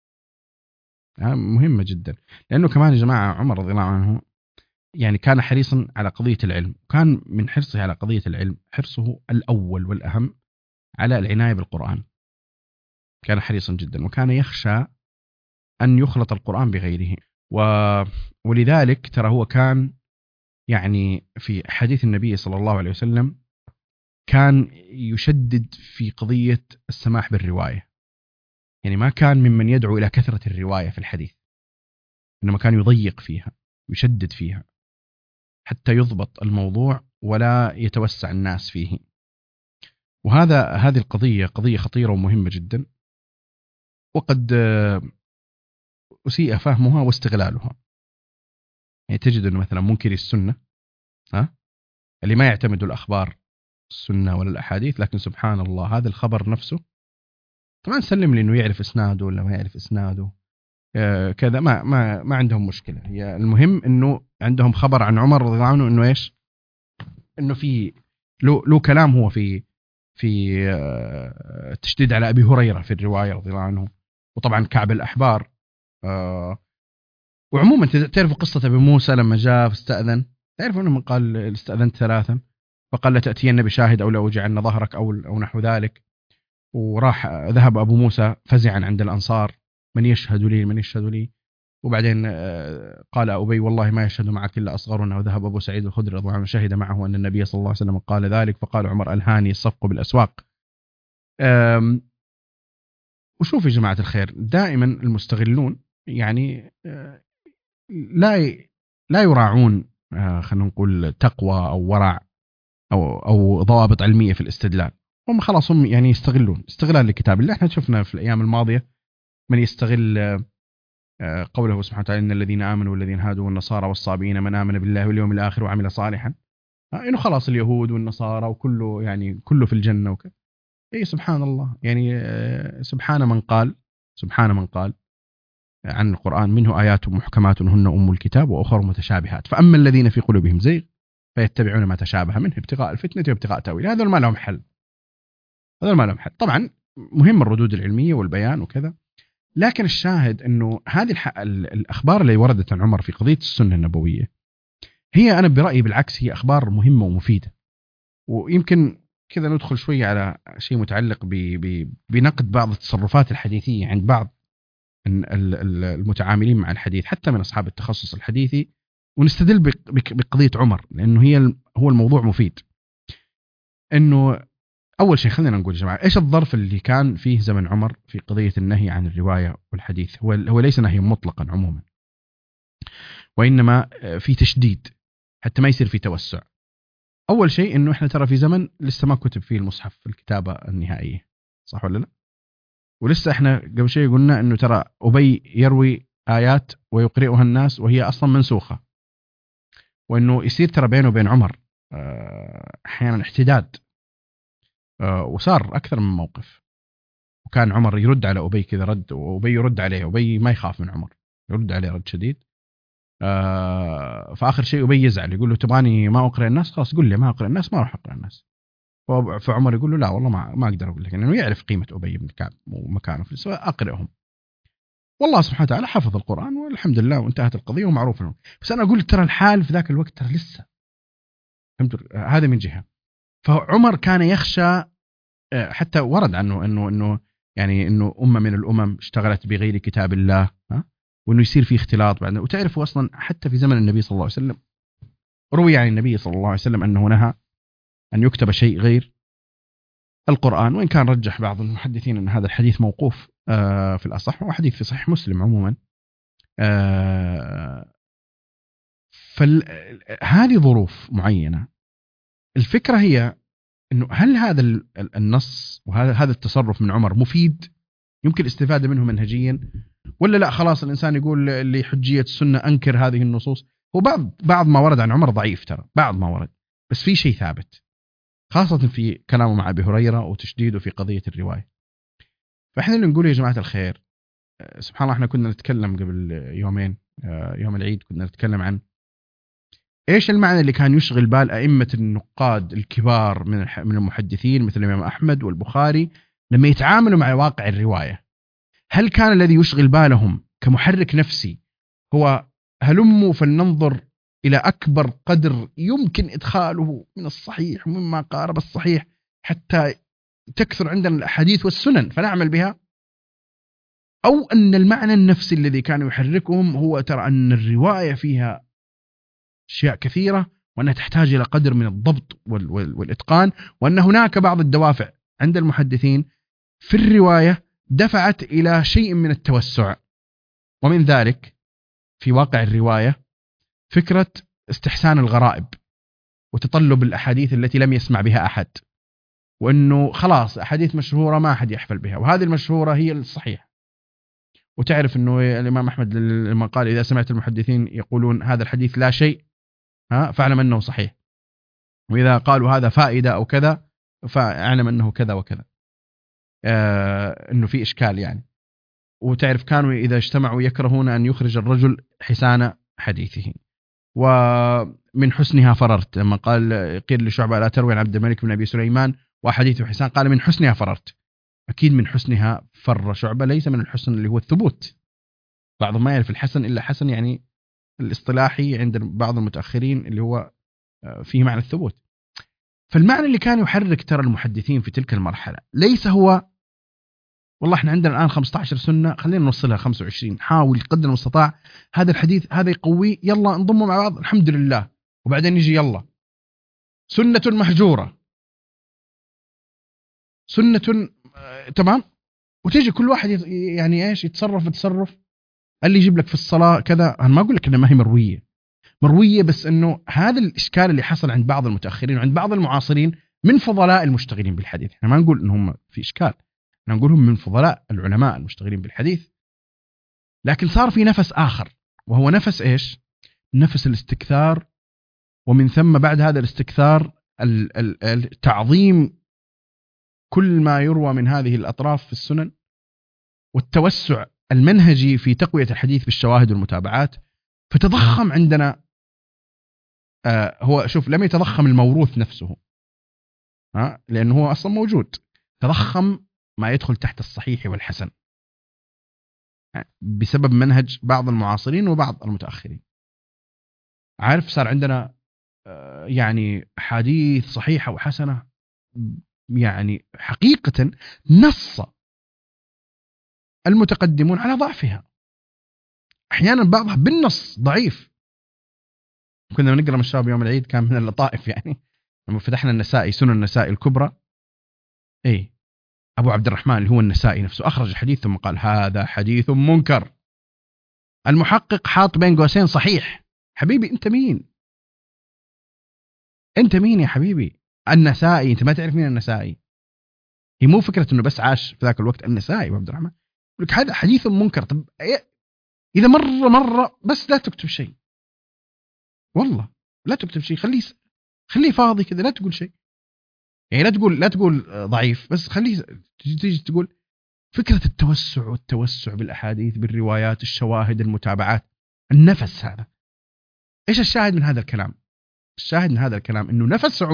مهمة جدا، لأنه كمان يا جماعة عمر رضي الله عنه يعني كان حريصا على قضية العلم، وكان من حرصه على قضية العلم حرصه الأول والأهم على العناية بالقرآن. كان حريصا جدا، وكان يخشى أن يخلط القرآن بغيره. ولذلك ترى هو كان يعني في حديث النبي صلى الله عليه وسلم كان يشدد في قضية السماح بالرواية. يعني ما كان ممن يدعو إلى كثرة الرواية في الحديث، إنما كان يضيق فيها، يشدد فيها حتى يضبط الموضوع ولا يتوسع الناس فيه. هذه القضية قضية خطيرة ومهمة جدا، وقد أسيء فهمها واستغلالها. يعني تجد أنه مثلا منكري السنة اللي ما يعتمد الأخبار السنة ولا الأحاديث، لكن سبحان الله هذا الخبر نفسه طبعا سلم لي أنه يعرف إسناده ولا ما يعرف إسناده كذا، ما عندهم مشكلة. هي المهم أنه عندهم خبر عن عمر رضي الله عنه أنه إيش، أنه في له كلام هو في تشديد على أبي هريرة في الرواية رضي الله عنه، وطبعا كعب الأحبار. وعموما تعرفوا قصة أبي موسى لما جاء فاستأذن، تعرفوا أنه من قال استأذنت ثلاثا فقال لتأتين بشاهد أو لأوجعن ظهرك أو نحو ذلك. وراح ذهب أبو موسى فزعا عند الأنصار: من يشهد لي من يشهد لي. وبعدين قال أبي: والله ما يشهد معك إلا أصغرنا. وذهب أبو سعيد الخدري رضي الله عنه شهد معه أن النبي صلى الله عليه وسلم قال ذلك. فقال عمر: ألهاني الصفق بالأسواق. وشوف يا جماعة الخير، دائما المستغلون يعني لا يراعون خلينا نقول تقوى أو ورع أو ضوابط علمية في الاستدلال. هم خلاص هم يعني يستغلون استغلال لكتاب الله. احنا شفنا في الأيام الماضية من يستغل قوله سبحانه وتعالى: إن الذين آمنوا والذين هادوا والنصارى والصابئين من آمن بالله واليوم الآخر وعمل صالحا. إنه خلاص اليهود والنصارى وكله يعني كله في الجنة وكذا. إيه سبحان الله، يعني سبحان من قال عن القرآن: منه آيات محكمات هن أم الكتاب وأخر متشابهات فأما الذين في قلوبهم زيغ فيتبعون ما تشابه منه ابتغاء الفتنة وابتغاء تأويله. هذول ما لهم حل، طبعا مهم الردود العلمية والبيان وكذا، لكن الشاهد أنه هذه الأخبار اللي وردت عن عمر في قضية السنة النبوية هي أنا برأيي بالعكس هي أخبار مهمة ومفيدة. ويمكن كذا ندخل شوية على شيء متعلق بنقد بعض التصرفات الحديثية عند بعض المتعاملين مع الحديث حتى من أصحاب التخصص الحديثي، ونستدل بقضية عمر لأنه هو الموضوع مفيد. أنه أول شيء خلينا نقول يا جماعة إيش الظرف اللي كان فيه زمن عمر في قضية النهي عن الرواية والحديث. هو ليس نهي مطلقا عموما، وإنما في تشديد حتى ما يصير في توسع. أول شيء أنه إحنا ترى في زمن لسه ما كتب فيه المصحف في الكتابة النهائية، صح ولا لا؟ ولسه إحنا قبل شيء قلنا أنه ترى أبي يروي آيات ويقرئها الناس وهي أصلا منسوخة، وأنه يصير ترى بينه وبين عمر أحيانا احتداد، وصار أكثر من موقف. وكان عمر يرد على أبي كذا رد، وأبي يرد عليه، أبي ما يخاف من عمر، يرد عليه رد شديد. فآخر شيء أبي يزعل، يقول له تبغاني ما أقرأ الناس؟ خلاص قل لي ما أقرأ الناس، ما أروح أقرأ الناس. فعمر يقول له لا والله ما أقدر أقول لك، لأنه يعرف قيمة أبي بن كعب ومكانه في الإسلام، أقرأهم. والله سبحانه وتعالى حفظ القرآن والحمد لله وانتهت القضية ومعروف لهم. بس أنا أقول ترى الحال في ذاك الوقت ترى لسه، فهمت؟ هذا من جهة. فعمر كان يخشى، حتى ورد عنه إنه يعني إنه أمة من الأمم اشتغلت بغير كتاب الله، وإنه يصير في اختلاط بعد. وتعرفوا أصلا حتى في زمن النبي صلى الله عليه وسلم روي عن النبي صلى الله عليه وسلم أنه نهى أن يكتب شيء غير القرآن، وإن كان رجح بعض المحدثين أن هذا الحديث موقوف في الأصح، وحديث في صحيح مسلم عموما. فهذه ظروف معينة. الفكرة هي أنه هل هذا النص وهذا التصرف من عمر مفيد يمكن الاستفادة منه منهجيا، ولا لا خلاص الإنسان يقول لحجية السنة أنكر هذه النصوص؟ هو بعض ما ورد عن عمر ضعيف، ترى بعض ما ورد، بس في شيء ثابت، خاصة في كلامه مع أبي هريرة وتشديده في قضية الرواية. فإحنا اللي نقول يا جماعة الخير، سبحان الله، إحنا كنا نتكلم قبل يومين يوم العيد، كنا نتكلم عن إيش المعنى اللي كان يشغل بال أئمة النقاد الكبار من المحدثين مثل الإمام أحمد والبخاري لما يتعاملوا مع واقع الرواية. هل كان الذي يشغل بالهم كمحرك نفسي هو هلموا فلننظر إلى أكبر قدر يمكن إدخاله من الصحيح ومما قارب الصحيح حتى تكثر عندنا الأحاديث والسنن فنعمل بها، أو أن المعنى النفسي الذي كان يحركهم هو ترى أن الرواية فيها أشياء كثيرة وأنها تحتاج إلى قدر من الضبط والإتقان، وأن هناك بعض الدوافع عند المحدثين في الرواية دفعت إلى شيء من التوسع. ومن ذلك في واقع الرواية فكرة استحسان الغرائب وتطلب الأحاديث التي لم يسمع بها أحد، وأنه خلاص أحاديث مشهورة ما أحد يحفل بها، وهذه المشهورة هي الصحيح. وتعرف أنه الإمام أحمد لما قال إذا سمعت المحدثين يقولون هذا الحديث لا شيء فاعلم أنه صحيح، وإذا قالوا هذا فائدة أو كذا فاعلم أنه كذا وكذا، أنه في إشكال يعني. وتعرف كانوا إذا اجتمعوا يكرهون أن يخرج الرجل حسان حديثه. ومن حسنها فررت، لما قيل لشعبة لا تروي عن عبد الملك بن أبي سليمان وحديث حسان، قال من حسنها فررت. أكيد من حسنها فر شعبة، ليس من الحسن اللي هو الثبوت. بعضهم ما يعرف الحسن إلا حسن يعني الاصطلاحي عند بعض المتأخرين اللي هو فيه معنى الثبوت. فالمعنى اللي كان يحرك ترى المحدثين في تلك المرحلة ليس هو والله احنا عندنا الآن 15 سنة خلينا نوصلها 25، حاول قدر المستطاع هذا الحديث هذا يقوي، يلا انضموا مع بعض الحمد لله، وبعدين يجي يلا سنة مهجورة، سنة تمام، وتيجي كل واحد يعني ايش يتصرف اللي يجيب لك في الصلاة كذا. أنا ما أقول لك إنها ما هي مروية، بس إنه هذا الإشكال اللي حصل عند بعض المتأخرين وعند بعض المعاصرين من فضلاء المشتغلين بالحديث. إحنا ما نقول إنهم في إشكال، إحنا نقولهم من فضلاء العلماء المشتغلين بالحديث، لكن صار في نفس آخر، وهو نفس إيش؟ نفس الاستكثار، ومن ثم بعد هذا الاستكثار التعظيم كل ما يروى من هذه الأطراف في السنن، والتوسع المنهجي في تقوية الحديث بالشواهد والمتابعات. فتضخم عندنا هو شوف لم يتضخم الموروث نفسه لأنه هو أصلا موجود، تضخم ما يدخل تحت الصحيح والحسن بسبب منهج بعض المعاصرين وبعض المتأخرين. عارف صار عندنا يعني حديث صحيحة وحسنة يعني حقيقة نص المتقدمون على ضعفها، أحيانا بعضها بالنص ضعيف. كنا نقرأ من الشباب يوم العيد كان من اللطائف يعني لما فتحنا النسائي سنن النسائي الكبرى، أبو عبد الرحمن اللي هو النسائي نفسه أخرج حديث ثم قال هذا حديث منكر. المحقق حاط بين قوسين صحيح. حبيبي أنت مين؟ أنت مين يا حبيبي؟ النسائي، أنت ما تعرف مين النسائي. هي مو فكرة أنه بس عاش في ذاك الوقت النسائي وعبد الرحمن، يقول لك هذا حديث منكر. طب إذا مرة بس لا تكتب شيء، والله لا تكتب شيء، خليه فاضي كذا، لا تقول شيء يعني، لا تقول ضعيف، بس خليه تيجي تقول فكرة التوسع بالأحاديث بالروايات الشواهد المتابعات، النفس هذا إيش الشاهد من هذا الكلام؟ الشاهد من هذا الكلام إنه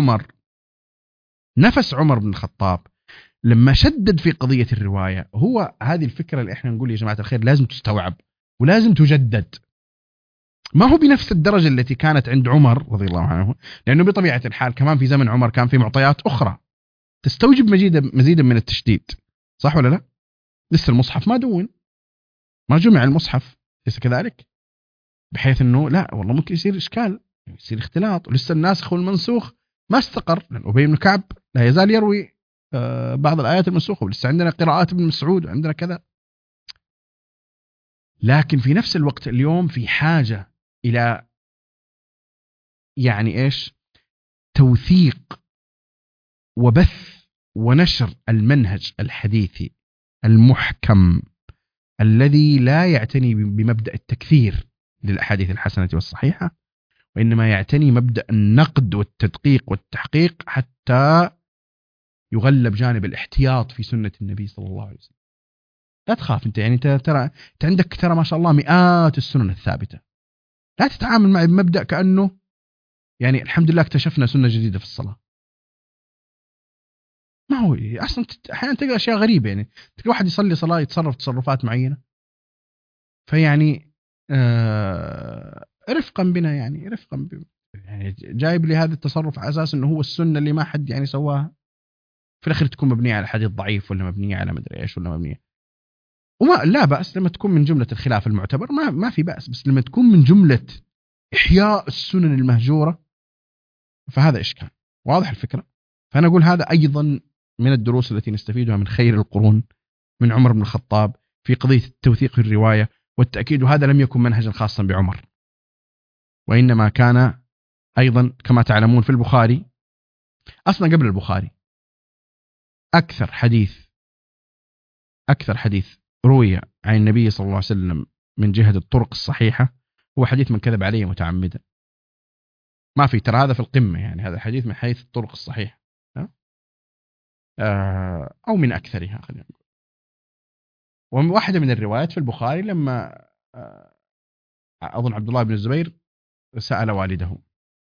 نفس عمر بن الخطاب لما شدد في قضية الرواية، هو هذه الفكرة اللي إحنا نقول يا جماعة الخير لازم تستوعب ولازم تجدد. ما هو بنفس الدرجة التي كانت عند عمر رضي الله عنه، لأنه بطبيعة الحال كمان في زمن عمر كان في معطيات أخرى تستوجب مزيدا من التشديد، صح ولا لا؟ لسه المصحف ما دون، ما جمع المصحف، ليس كذلك؟ بحيث أنه لا والله ممكن يصير إشكال، يصير اختلاط، ولسه الناسخ والمنسوخ ما استقر، لأن أبي بن كعب لا يزال يروي بعض الآيات المنسوخة، ولسه عندنا قراءات ابن مسعود وعندنا كذا. لكن في نفس الوقت اليوم في حاجة إلى يعني إيش؟ توثيق وبث ونشر المنهج الحديثي المحكم الذي لا يعتني بمبدأ التكثير للأحاديث الحسنة والصحيحة، وإنما يعتني مبدأ النقد والتدقيق والتحقيق حتى يغلب جانب الاحتياط في سنة النبي صلى الله عليه وسلم. لا تخاف أنت، يعني ترى أنت عندك ترى ما شاء الله مئات السنن الثابتة، لا تتعامل معي بمبدأ كأنه يعني الحمد لله اكتشفنا سنة جديدة في الصلاة. ما هو أصلا أحيانا تلقى أشياء غريبة، يعني تلقى واحد يصلي صلاة يتصرف تصرفات معينة، فيعني رفقا بنا، يعني رفقا يعني جايب لي هذا التصرف على أساس أنه هو السنة اللي ما حد يعني سواها، في الأخير تكون مبنية على حديث ضعيف ولا مبنية على مدري إيش ولا مبنية. وما لا بأس لما تكون من جملة الخلاف المعتبر، ما في بأس، بس لما تكون من جملة إحياء السنن المهجورة فهذا إشكال. واضح الفكرة؟ فأنا أقول هذا أيضا من الدروس التي نستفيدها من خير القرون من عمر بن الخطاب في قضية التوثيق في الرواية والتأكيد. وهذا لم يكن منهجا خاصا بعمر، وإنما كان أيضا كما تعلمون في البخاري، أصلا قبل البخاري أكثر حديث روي عن النبي صلى الله عليه وسلم من جهة الطرق الصحيحة هو حديث من كذب عليه متعمدا. ما في، ترى هذا في القمة، يعني هذا الحديث من حيث الطرق الصحيحة أو من أكثرها خلينا نقول. وواحدة من الروايات في البخاري لما أظن عبد الله بن الزبير سأل والده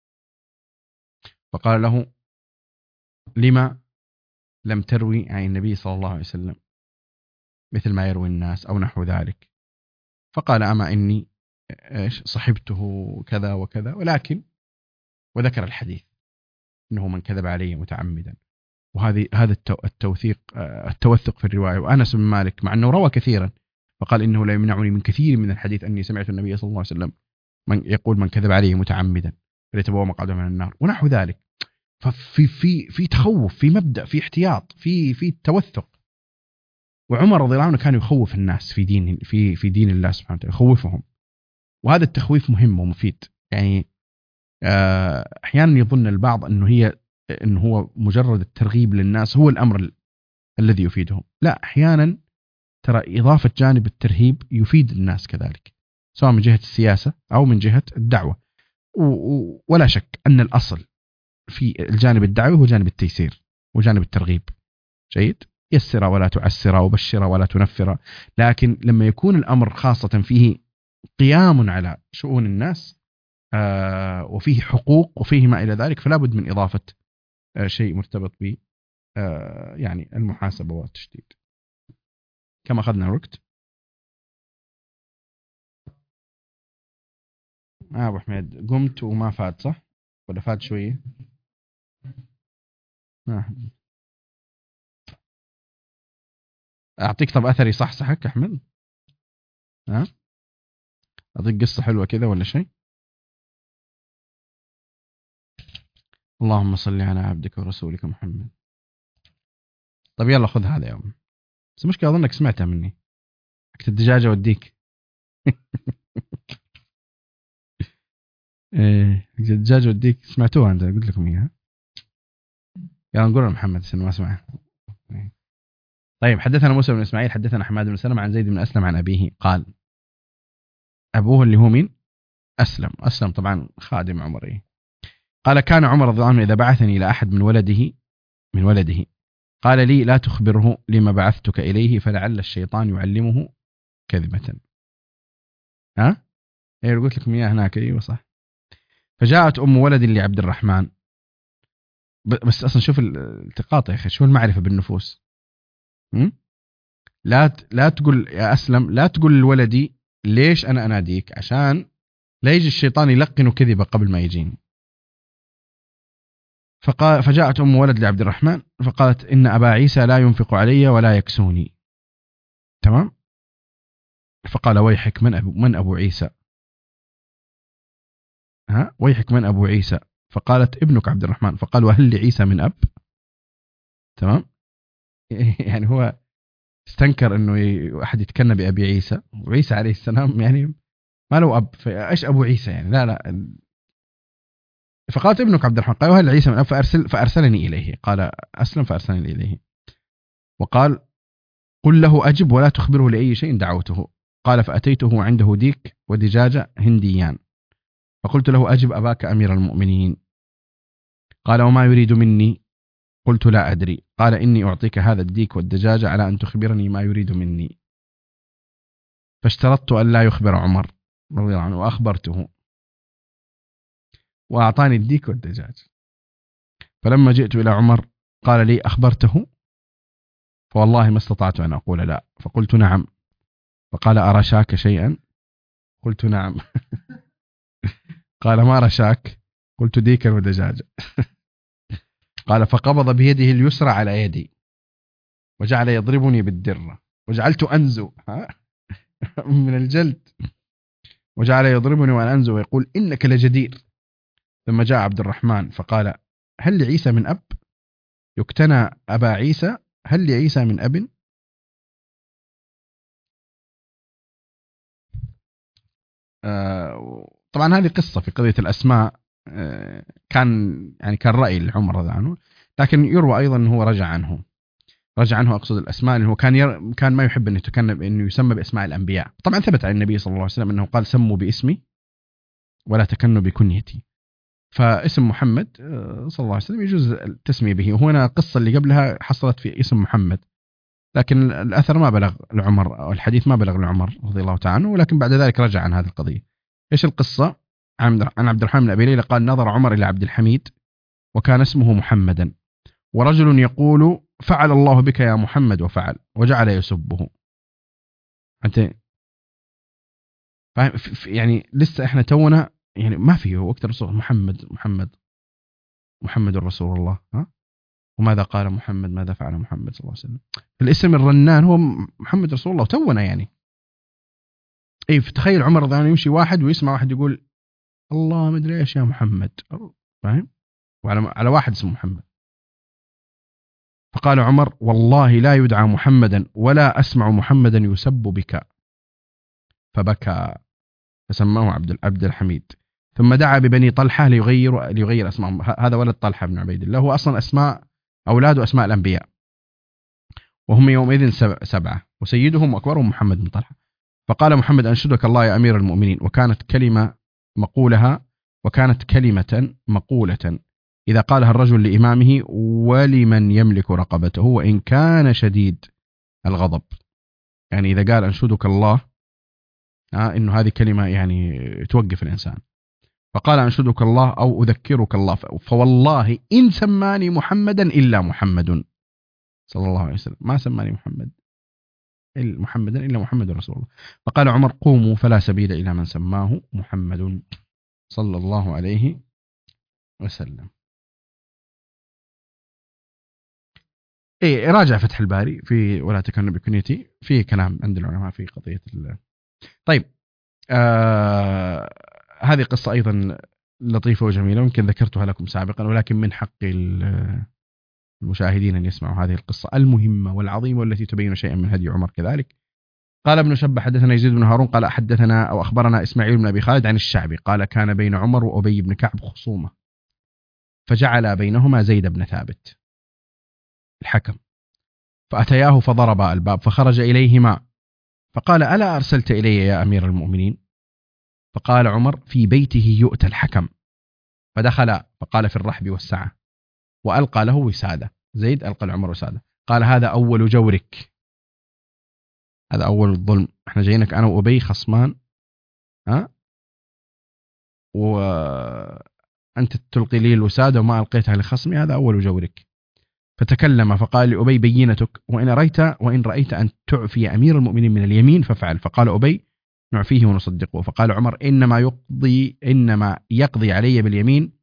فقال له لما لم تروي عن النبي صلى الله عليه وسلم مثل ما يروي الناس أو نحو ذلك، فقال أما إني صحبته كذا وكذا، ولكن وذكر الحديث إنه من كذب علي متعمدا. هذا التوثق في الرواية. وأنس بن مالك مع أنه روى كثيرا فقال إنه لا يمنعني من كثير من الحديث أني سمعت النبي صلى الله عليه وسلم يقول من كذب عليه متعمدا فليتبوأ مقعده من النار ونحو ذلك. ففي تخوف، في مبدأ، في احتياط، في توثق. وعمر رضي الله عنه كان يخوف الناس في دين الله سبحانه وتعالى، يخوفهم، وهذا التخويف مهم ومفيد. يعني أحيانا يظن البعض إنه هو مجرد الترغيب للناس هو الأمر الذي يفيدهم. لا، أحيانا ترى إضافة جانب الترهيب يفيد الناس كذلك، سواء من جهة السياسة أو من جهة الدعوة. ولا شك أن الأصل في الجانب الدعوي هو جانب التيسير وجانب الترغيب. جيد، يسر ولا تعسر وبشر ولا تنفر. لكن لما يكون الأمر خاصة فيه قيام على شؤون الناس وفيه حقوق وفيه ما إلى ذلك، فلا بد من إضافة شيء مرتبط ب يعني المحاسبة والتشديد. كما أخذنا الوقت أبو حميد، قمت وما فات صح ولا فات شوية؟ أعطيك طب أثري صحك أحمد، أعطيك قصة حلوة كذا ولا شيء؟ اللهم صل على عبدك ورسولك محمد. طب يلا خذ هذا يا أم، بس مشكلة أظنك سمعتها مني، أكت الدجاجة وديك. إيه الدجاجة وديك، سمعتوها أنت، قلت لكم إياها. يلا نقول محمد سنة ما سمعها. طيب، حدثنا موسى بن إسماعيل حدثنا حماد بن سلمة عن زيد بن أسلم عن أبيه قال، أبوه اللي هو مين؟ أسلم طبعا خادم عمر. قال كان عمر رضي الله عنه إذا بعثني إلى أحد من ولده قال لي لا تخبره لما بعثتك إليه فلعل الشيطان يعلمه كذبة. إيه قلت لكم إياه هناك، أيوة صح. فجاءت أم ولد لعبد الرحمن. بس أصلا شوف الالتقاط يا أخي، شو المعرفة بالنفوس. لا تقول يا أسلم، لا تقول لولدي ليش أنا أناديك، عشان لا يجي الشيطان يلقنه كذبة قبل ما يجيني. فجاءت أم ولد لعبد الرحمن فقالت إن أبا عيسى لا ينفق علي ولا يكسوني. تمام. فقال ويحك، من أبو عيسى؟ ويحك من أبو عيسى؟ فقالت ابنك عبد الرحمن. فقال وهل لعيسى من أب؟ تمام. يعني هو استنكر انه احد يتكنى بأبي عيسى، وعيسى عليه السلام يعني ما له أب، فايش أبو عيسى يعني؟ لا. فقالت ابنك عبد الرحمن. قال وهل عيسى من أب؟ فأرسلني إليه. قال أسلم فأرسلني إليه وقال قل له أجب ولا تخبره لأي شيء دعوته. قال فأتيته عنده ديك ودجاجة هنديان، فقلت له أجب أباك أمير المؤمنين. قال وما يريد مني؟ قلت لا أدري. قال إني أعطيك هذا الديك والدجاجة على أن تخبرني ما يريد مني. فاشترطت أن لا يخبر عمر رضي الله عنه، وأخبرته وأعطاني الديك والدجاج. فلما جئت إلى عمر قال لي أخبرته؟ فوالله ما استطعت أن أقول لا، فقلت نعم. فقال أرشاك شيئا؟ قلت نعم. قال ما رشاك؟ قلت ديكا ودجاجة. قال فقبض بيده اليسرى على يدي وجعل يضربني بالدرة، وجعلت أنزو من الجلد، وجعل يضربني وأنا أنزو ويقول إنك لجدير. ثم جاء عبد الرحمن فقال هل لعيسى من أب؟ يكتنى أبا عيسى، هل لعيسى من أب؟ طبعا هذه قصة في قضية الأسماء، كان رأي لعمر رضي الله عنه، لكن يروى أيضا أنه هو رجع عنه أقصد الأسماء، لأنه كان ما يحب أنه يسمى بأسماء الأنبياء. طبعا ثبت عن النبي صلى الله عليه وسلم أنه قال سموا باسمي ولا تكنوا بكنيتي. فاسم محمد صلى الله عليه وسلم يجوز التسمية به، وهنا القصة اللي قبلها حصلت في اسم محمد، لكن الأثر ما بلغ لعمر، أو الحديث ما بلغ لعمر رضي الله تعالى عنه، ولكن بعد ذلك رجع عن هذه القضية. إيش القصة؟ عن عبد الرحمن بن أبي ليلى قال نظر عمر إلى عبد الحميد وكان اسمه محمدا، ورجل يقول فعل الله بك يا محمد، وفعل، وجعل يسبه. أنت يعني لسه إحنا تونا يعني ما فيه وقت الرسول محمد رسول الله. وماذا قال محمد؟ ماذا فعل محمد صلى الله عليه وسلم؟ الاسم الرنان هو محمد رسول الله، تونا يعني. تخيل عمر رضي الله عنه يمشي واحد ويسمع واحد يقول الله ما ادري ايش يا محمد، فاهم؟ وعلى واحد اسمه محمد. فقال عمر والله لا يدعى محمدا ولا أسمع محمدا يسب بك. فبكى فسماه عبد الحميد. ثم دعا ببني طلحة ليغير أسمائهم. هذا ولد طلحة بن عبيد الله، هو أصلا أسماء أولاده أسماء الأنبياء، وهم يومئذ 7، وسيدهم وأكبرهم محمد بن طلحة. فقال محمد أنشدك الله يا أمير المؤمنين، وكانت كلمة مقولة إذا قالها الرجل لإمامه ولمن يملك رقبته وإن كان شديد الغضب. يعني إذا قال أنشدك الله إنه هذه كلمة يعني توقف الإنسان. فقال أنشدك الله أو أذكرك الله، فوالله إن سماني محمدا إلا محمد صلى الله عليه وسلم، ما سماني محمدا إلا محمد رسول الله. فقال عمر قوموا فلا سبيل إلى من سماه محمد صلى الله عليه وسلم. راجع فتح الباري في ولا تكن بكنيتي، في كلام عند العلماء في قضية طيب. هذه قصة أيضا لطيفة وجميلة، ويمكن ذكرتها لكم سابقا، ولكن من حق المشاهدين أن يسمعوا هذه القصة المهمة والعظيمة والتي تبين شيئا من هدي عمر كذلك. قال ابن شبة حدثنا يزيد بن هارون قال حدثنا أو أخبرنا إسماعيل بن أبي خالد عن الشعبي قال كان بين عمر وأبي بن كعب خصومة، فجعل بينهما زيد بن ثابت الحكم، فأتياه فضربا الباب فخرج إليهما فقال ألا أرسلت إلي يا أمير المؤمنين؟ فقال عمر في بيته يؤتى الحكم. فدخل فقال في الرحب والسعة، وألقى له وسادة. زيد ألقى لعمر وسادة، قال هذا أول جورك، هذا أول الظلم، احنا جايينك أنا وأبي خصمان، أنت تلقي لي الوسادة وما ألقيتها لخصمي، هذا أول جورك. فتكلم فقال لأبي بينتك، وإن رأيت أن تعفي أمير المؤمنين من اليمين فافعل. فقال أبي نعفيه ونصدقه. فقال عمر إنما يقضي علي باليمين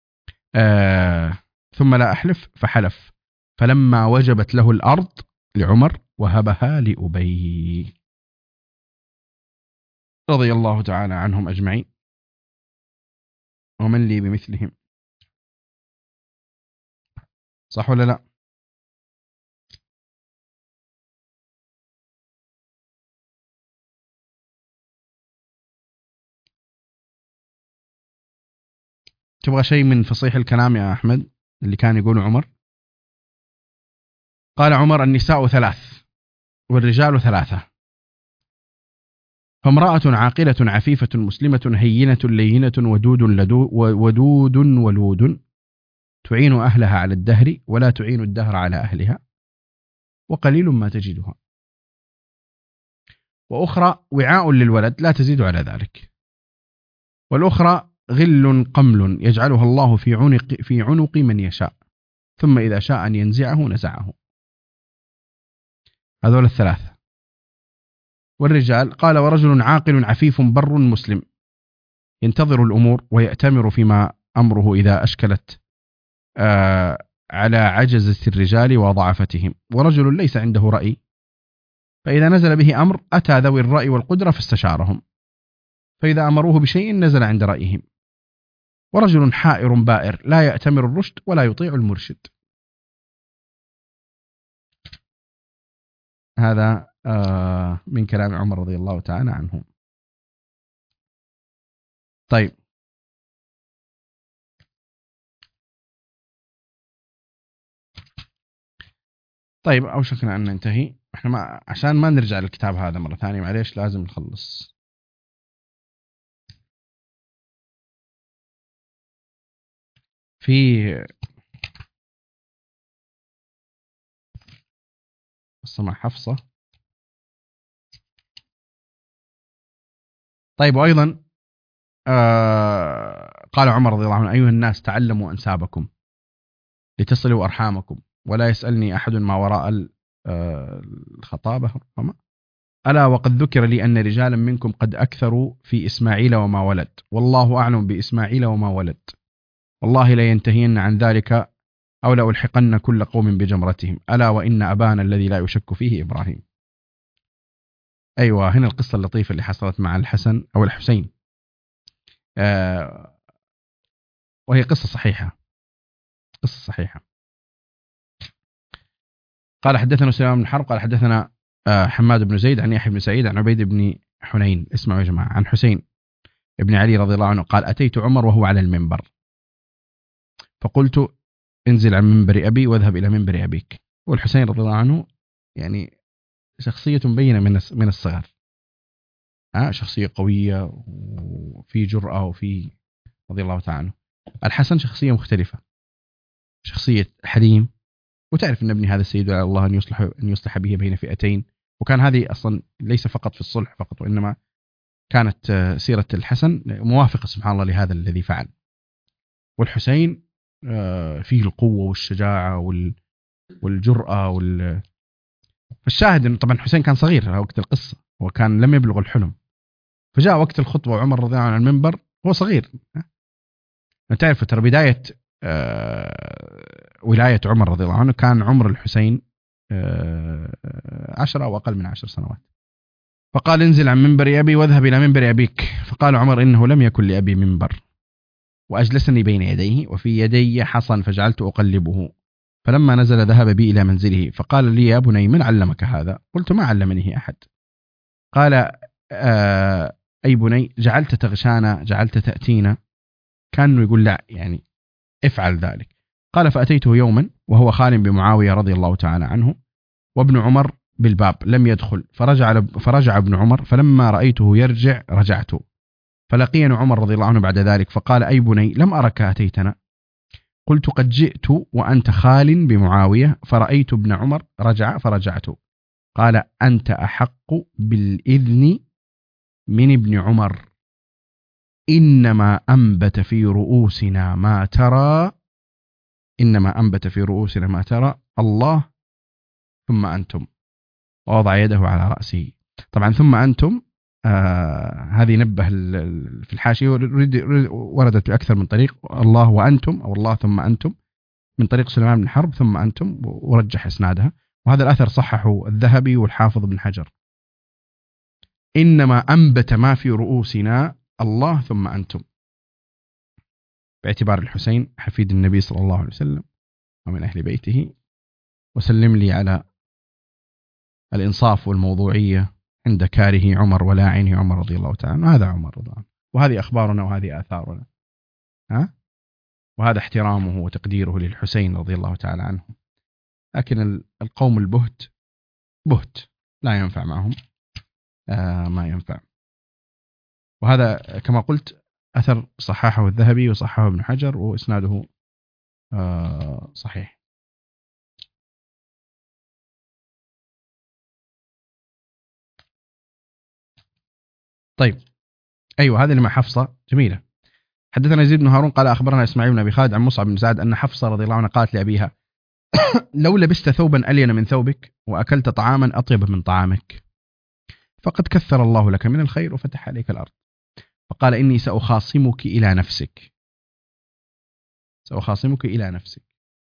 ثم لا أحلف. فحلف. فلما وجبت له الأرض لعمر وهبها لأبي رضي الله تعالى عنهم أجمعين، ومن لي بمثلهم. صح ولا لا؟ تبغى شيء من فصيح الكلام يا أحمد اللي كان يقول عمر؟ قال عمر: النساء 3 والرجال 3، فامرأة عاقلة عفيفة مسلمة هينة لينة ودود ولود تعين أهلها على الدهر ولا تعين الدهر على أهلها، وقليل ما تجدها. وأخرى وعاء للولد لا تزيد على ذلك. والأخرى غل قمل يجعلها الله في عنق من يشاء، ثم إذا شاء أن ينزعه نزعه. هذول 3. والرجال قال: ورجل عاقل عفيف بر مسلم ينتظر الأمور ويأتمر فيما أمره إذا أشكلت على عجزة الرجال وضعفتهم. ورجل ليس عنده رأي، فإذا نزل به أمر أتى ذوي الرأي والقدرة فاستشارهم، فإذا أمروه بشيء نزل عند رأيهم. ورجل حائر بائر لا يأتمر الرشد ولا يطيع المرشد. هذا من كلام عمر رضي الله تعالى عنه. طيب أوشكنا أن ننتهي. احنا عشان ما نرجع للكتاب هذا مرة ثانية، معليش لازم نخلص. في قصة مع حفصة. طيب، وأيضا قال عمر رضي الله عنه: أيها الناس تعلموا أنسابكم لتصلوا أرحامكم، ولا يسألني أحد ما وراء الخطابة ربما. ألا وقد ذكر لي أن رجالا منكم قد أكثروا في إسماعيل وما ولد، والله أعلم بإسماعيل وما ولد، والله لا ينتهين عن ذلك أو لا ألحقن كل قوم بجمرتهم، ألا وإن أبانا الذي لا يشك فيه إبراهيم. أيوة، هنا القصة اللطيفة اللي حصلت مع الحسن أو الحسين، وهي قصة صحيحة. قال: حدثنا سليمان بن حرب قال حدثنا حماد بن زيد عن يحيى بن سعيد عن عبيد بن حنين، اسمعوا يا جماعة، عن حسين ابن علي رضي الله عنه قال: أتيت عمر وهو على المنبر فقلت: انزل عن منبر أبي واذهب إلى منبر أبيك. والحسين رضي الله عنه يعني شخصية مبينة من الصغر، شخصية قوية وفي جرأة وفي رضي الله تعالى عنه. الحسن شخصية مختلفة، شخصية حليم، وتعرف أن ابني هذا السيد على الله أن يصلح به بين فئتين. وكان هذه أصلا ليس فقط في الصلح فقط، وإنما كانت سيرة الحسن موافقة سبحان الله لهذا الذي فعل. والحسين فيه القوة والشجاعة والجرأة فالشاهد أنه طبعا حسين كان صغير وقت القصة وكان لم يبلغ الحلم، فجاء وقت الخطبة وعمر رضي الله عنه على المنبر هو صغير. تعرف ترى بداية ولاية عمر رضي الله عنه كان عمر الحسين 10 أو أقل من 10 سنوات. فقال: انزل عن منبر أبي واذهب إلى منبر أبيك. فقال عمر: إنه لم يكن لأبي منبر، وأجلسني بين يديه وفي يدي حصن فجعلت أقلبه، فلما نزل ذهب بي إلى منزله فقال لي: يا بني من علمك هذا؟ قلت: ما علمنيه أحد. قال: أي بني جعلت تغشانا، جعلت تأتينا، كان يقول لا يعني افعل ذلك. قال: فأتيته يوما وهو خال بمعاوية رضي الله تعالى عنه وابن عمر بالباب لم يدخل، فرجع ابن عمر، فلما رأيته يرجع رجعت، فلقيني عمر رضي الله عنه بعد ذلك فقال: أي بني لم أرك أتيتنا. قلت: قد جئت وأنت خال بمعاوية، فرأيت ابن عمر رجع فرجعت. قال: أنت أحق بالإذن من ابن عمر. إنما أنبت في رؤوسنا ما ترى، إنما أنبت في رؤوسنا ما ترى الله ثم أنتم، ووضع يده على رأسه. طبعا ثم أنتم هذه نبه في الحاشية، وردت بأكثر من طريق، الله وأنتم أو الله ثم أنتم، من طريق سليمان بن حرب ثم أنتم، ورجح إسنادها. وهذا الأثر صححه الذهبي والحافظ بن حجر. إنما أنبت ما في رؤوسنا الله ثم أنتم، باعتبار الحسين حفيد النبي صلى الله عليه وسلم ومن أهل بيته. وسلم لي على الإنصاف والموضوعية عند كاره عمر ولاعنه عمر رضي الله تعالى عنه. هذا عمر رضي الله عنه، وهذه أخبارنا وهذه آثارنا، وهذا احترامه وتقديره للحسين رضي الله تعالى عنه. لكن القوم البهت بهت لا ينفع معهم، ما ينفع. وهذا كما قلت أثر صححه الذهبي وصححه ابن حجر، وإسناده صحيح. طيب أيوة، هذه اللي مع حفصة جميلة. حدثنا يزيد بن هارون قال أخبرنا إسماعيل بن أبي خالد عن مصعب بن سعد أن حفصة رضي الله عنها قالت لأبيها: لو لبست ثوبا ألين من ثوبك وأكلت طعاما أطيب من طعامك فقد كثر الله لك من الخير وفتح عليك الأرض. فقال: إني سأخاصمك إلى نفسك، سأخاصمك إلى نفسك.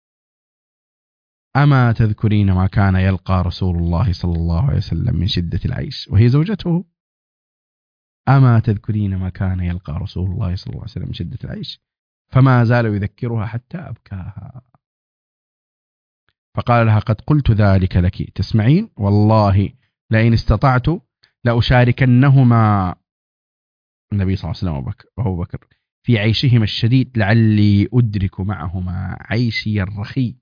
أما تذكرين ما كان يلقى رسول الله صلى الله عليه وسلم من شدة العيش، وهي زوجته. أما تذكرين ما كان يلقى رسول الله صلى الله عليه وسلم من شدة العيش، فما زال يذكرها حتى أبكاها. فقال لها: قد قلت ذلك لك تسمعين، والله لئن استطعت لأشاركنهما، النبي صلى الله عليه وسلم وأبو بكر، في عيشهما الشديد لعلي أدرك معهما عيشي الرخي.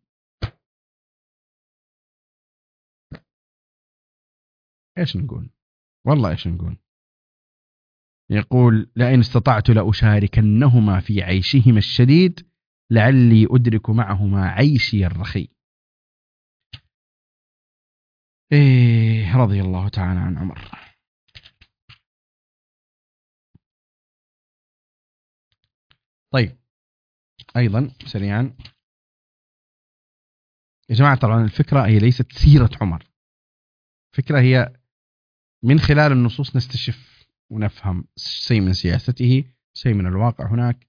إيش نقول؟ والله إيش نقول؟ يقول: لئن استطعت لأشاركنهما في عيشهما الشديد لعلي أدرك معهما عيشي الرخي. رضي الله تعالى عن عمر. طيب أيضا سريعا يا جماعة، طبعا الفكرة هي ليست سيرة عمر، الفكرة هي من خلال النصوص نستشف ونفهم شيء من سياسته، شيء من الواقع هناك.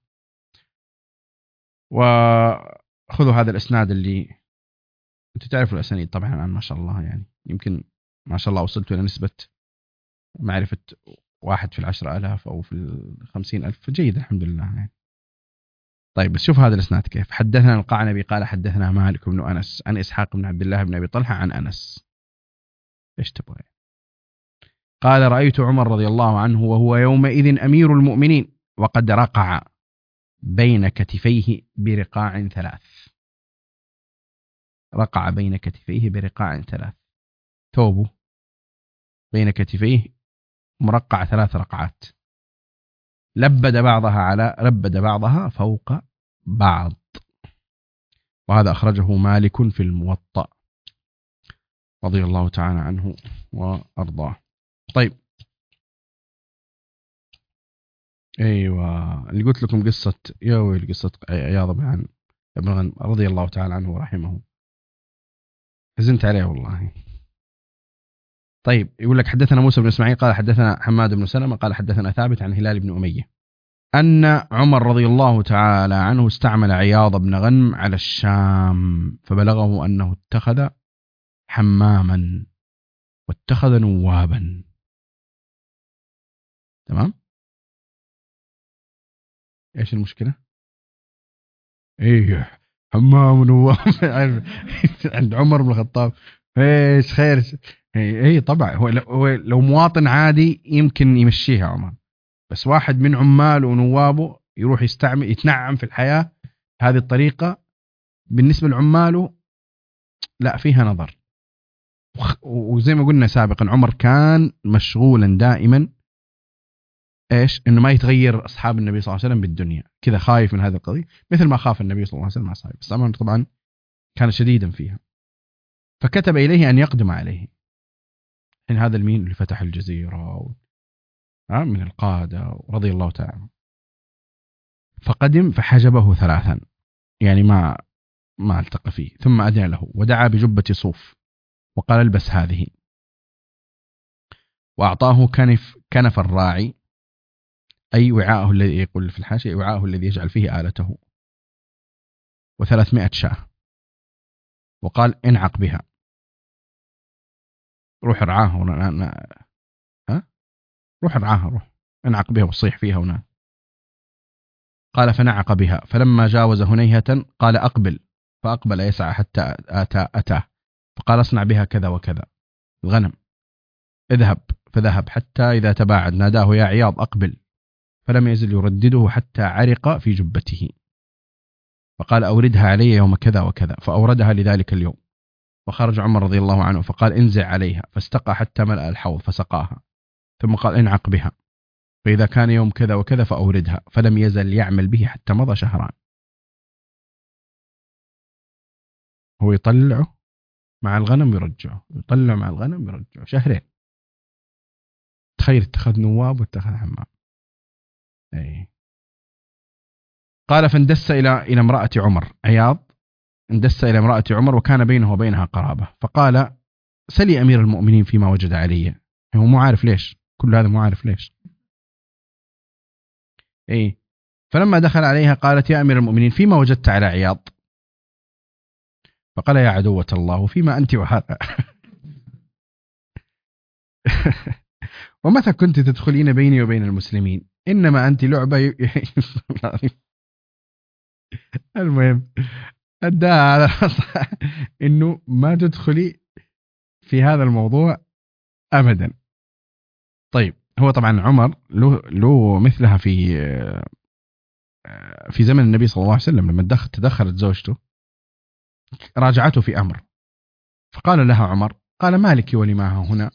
وخذوا هذا الإسناد اللي أنتم تعرفوا الأسانيد طبعا الآن ما شاء الله، يعني يمكن ما شاء الله وصلت إلى نسبة معرفة 1 في 10,000 أو في 50,000، فجيد الحمد لله يعني. طيب بس شوف هذا الإسناد كيف. حدثنا القعنبي قال حدثنا مالك بن أنس عن إسحاق بن عبد الله بن أبي طلحة عن أنس. إيش تبغى؟ قال: رأيت عمر رضي الله عنه وهو يومئذ أمير المؤمنين وقد رقع بين كتفيه برقاع 3. رقع بين كتفيه برقاع 3، ثوبه بين كتفيه مرقع 3 رقعات، لبد بعضها فوق بعض. وهذا أخرجه مالك في الموطأ رضي الله تعالى عنه وأرضاه. طيب أيوة، اللي قلت لكم قصة قصة عياض بن غنم رضي الله تعالى عنه ورحمه، حزنت عليه والله. طيب يقول لك: حدثنا موسى بن إسماعيل قال حدثنا حماد بن سلمة قال حدثنا ثابت عن هلال بن أمية أن عمر رضي الله تعالى عنه استعمل عياض بن غنم على الشام، فبلغه أنه اتخذ حماما واتخذ نوابا. تمام؟ إيش المشكلة؟ إيه حمام ونواب عند عمر بن الخطاب، إيش خير؟ إيه طبعا، هو لو مواطن عادي يمكن يمشيها عمر، بس واحد من عماله ونوابه يروح يتنعم في الحياة هذه الطريقة، بالنسبة لعماله لا فيها نظر. وزي ما قلنا سابقا عمر كان مشغولا دائما إيش؟ إنه ما يتغير أصحاب النبي صلى الله عليه وسلم بالدنيا، كذا خايف من هذه القضية مثل ما خاف النبي صلى الله عليه وسلم مع أصحابه، بس طبعا كان شديدا فيها. فكتب إليه أن يقدم عليه. إن هذا المين اللي فتح الجزيرة من القادة رضي الله تعالى. فقدم فحجبه 3 يعني ما التقى فيه، ثم أذن له ودعا بجبة صوف وقال البس هذه، وأعطاه كنف الراعي، أي وعاءه الذي يقول في الحاشية وعاءه الذي يجعل فيه آلته، و300 شاة، وقال انعق بها، روح ارعاها روح ارعاها، روح انعق بها وصيح فيها ونام. قال فنعق بها، فلما جاوز هنيهة قال أقبل، فأقبل يسعى حتى أتاه، فقال اصنع بها كذا وكذا، الغنم. اذهب، فذهب حتى إذا تباعد ناداه يا عياض أقبل، فلم يزل يردده حتى عرق في جبته، فقال أوردها علي يوم كذا وكذا، فأوردها لذلك اليوم. وخرج عمر رضي الله عنه فقال انزع عليها، فاستقى حتى ملأ الحوض فسقاها، ثم قال انعق بها، فإذا كان يوم كذا وكذا فأوردها، فلم يزل يعمل به حتى مضى شهران. هو يطلعه مع الغنم يرجعه، يطلع مع الغنم يرجعه، شهرين. تخيل اتخذ نواب واتخذ حمام. أي. قال فاندس إلى امرأة عمر، عياض اندس إلى امرأة عمر وكان بينه وبينها قرابة، فقال سلي أمير المؤمنين فيما وجد علي. هو مو عارف ليش كل هذا، مو عارف ليش. إيه. فلما دخل عليها قالت يا أمير المؤمنين فيما وجدت على عياض؟ فقال يا عدوة الله وفيما أنت وهذا؟ ومتى كنت تدخلين بيني وبين المسلمين؟ إنما أنت لعبة المهم أداها على إنه ما تدخلي في هذا الموضوع أبدا. طيب هو طبعا عمر له مثلها في زمن النبي صلى الله عليه وسلم، لما تدخلت زوجته راجعته في أمر، فقال لها عمر قال ما لك ولما هنا،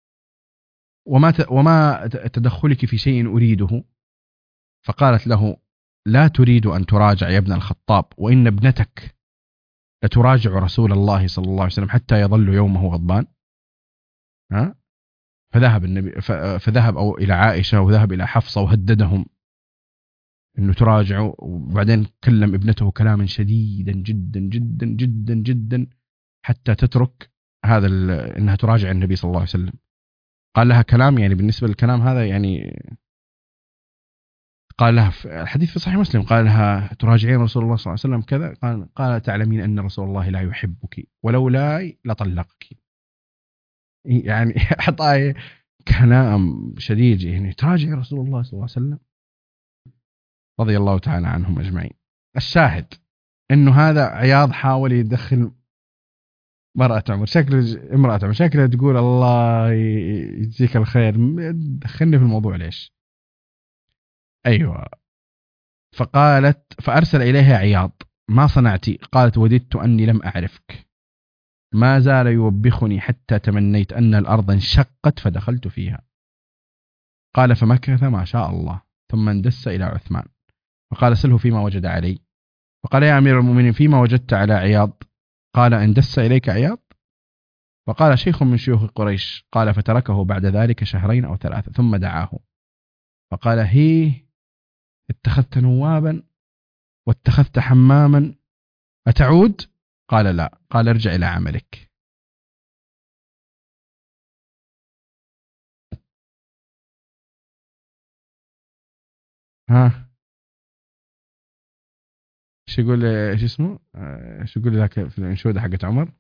وما تدخلك في شيء أريده؟ فقالت له لا تريد أن تراجع يا ابن الخطاب، وإن ابنتك لتراجع رسول الله صلى الله عليه وسلم حتى يظل يومه غضبان. فذهب النبي فذهب أو إلى عائشة وذهب إلى حفصة وهددهم إنه تراجعوا، وبعدين كلم ابنته كلاما شديدا جدا جدا جدا جدا حتى تترك هذا إنها تراجع النبي صلى الله عليه وسلم. قال لها كلام يعني بالنسبة للكلام هذا يعني قال لها في الحديث في صحيح مسلم قال لها تراجعين رسول الله صلى الله عليه وسلم كذا، قال تعلمين أن رسول الله لا يحبك ولولا لطلقك. يعني أعطاه كلام شديد يعني تراجع رسول الله صلى الله عليه وسلم رضي الله تعالى عنهم أجمعين. الشاهد إنه هذا عياض حاول يدخل امرأة عمر شكله تقول الله يجزيك الخير، دخلني في الموضوع ليش؟ أيوة. فأرسل إليها عياض ما صنعتي؟ قالت وددت أني لم أعرفك، ما زال يوبخني حتى تمنيت أن الأرض انشقت فدخلت فيها. قال فمكث ما شاء الله، ثم اندس إلى عثمان فقال سله فيما وجد علي. فقال يا أمير المؤمنين فيما وجدت على عياض؟ قال اندس إليك عياض؟ فقال شيخ من شيوخ قريش. قال فتركه بعد ذلك 2 أو 3 ثم دعاه فقال هي اتخذت نوابا واتخذت حماما أتعود؟ قال لا. قال ارجع إلى عملك. ها شو يقول ايش اسمه شو يقول ذاك في الانشوده حقت عمر؟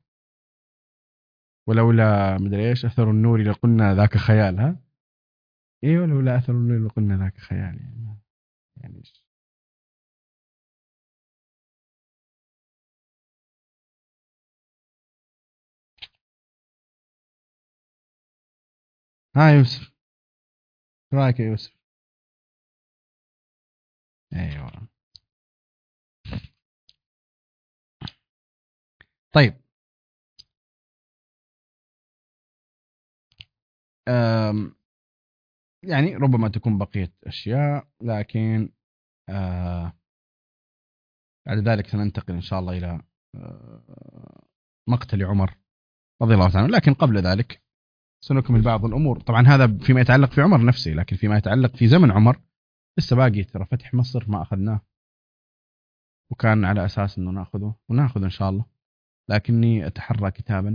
ولولا مدري ايش اثر النور لقلنا ذاك خيال. ها ايه ولولا اثر النور لقلنا ذاك خيال يعني ها يوسف رايك يا يوسف؟ ايوه. طيب يعني ربما تكون بقية أشياء، لكن بعد ذلك سننتقل إن شاء الله إلى مقتل عمر رضي الله عنه. لكن قبل ذلك سنكمل بعض الأمور. طبعا هذا فيما يتعلق في عمر نفسه، لكن فيما يتعلق في زمن عمر لسه باقي ترى فتح مصر ما أخذناه. وكان على أساس أنه نأخذه ونأخذه إن شاء الله، لكني أتحرى كتابا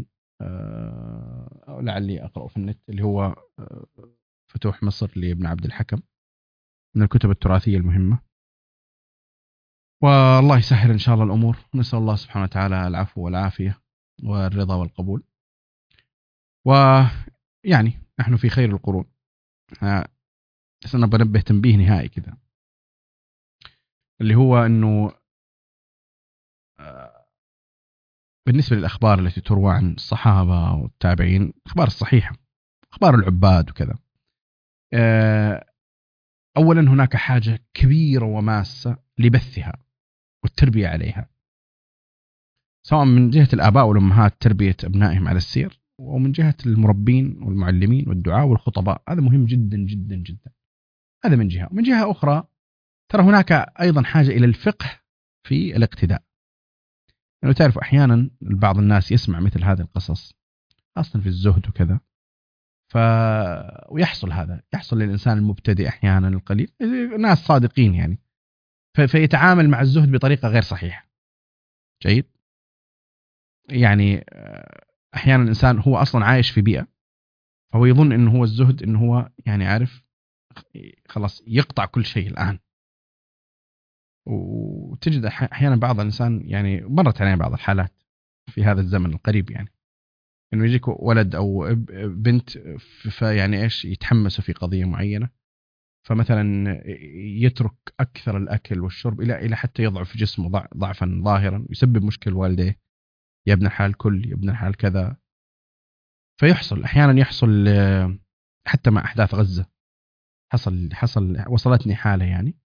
لعلي أقرأ في النت، اللي هو فتوح مصر لابن عبد الحكم، من الكتب التراثية المهمة. والله يسهل إن شاء الله الأمور، نسأل الله سبحانه وتعالى العفو والعافية والرضا والقبول. ويعني نحن في خير القرون. بس أنا بنبه تنبيه نهائي كذا، اللي هو أنه بالنسبة للأخبار التي تروى عن الصحابة والتابعين، أخبار الصحيحة، أخبار العباد وكذا، أولا هناك حاجة كبيرة وماسة لبثها والتربية عليها، سواء من جهة الآباء والأمهات تربية أبنائهم على السير، ومن جهة المربين والمعلمين والدعاء والخطباء. هذا مهم جدا جدا جدا، هذا من جهة. ومن جهة أخرى ترى هناك أيضا حاجة إلى الفقه في الاقتداء، لأنه تعرف أحيانا بعض الناس يسمع مثل هذه القصص أصلا في الزهد وكذا، ويحصل هذا، يحصل للإنسان المبتدئ أحيانا القليل، ناس صادقين يعني، فيتعامل مع الزهد بطريقة غير صحيحة. جيد، يعني أحيانا الإنسان هو أصلا عايش في بيئة، فهو يظن إنه هو الزهد إنه هو يعني عارف خلاص يقطع كل شيء الآن. وتجد أحيانا بعض الإنسان، يعني مرت علينا بعض الحالات في هذا الزمن القريب، يعني إنه يجيك ولد أو بنت فيعني إيش يتحمسوا في قضية معينة، فمثلا يترك أكثر الأكل والشرب إلى حتى يضعف جسمه ضعفا ظاهرا، يسبب مشكل والديه، يا ابن الحال كل، يا ابن الحال كذا. فيحصل أحيانا، يحصل حتى مع أحداث غزة، حصل وصلتني حالة يعني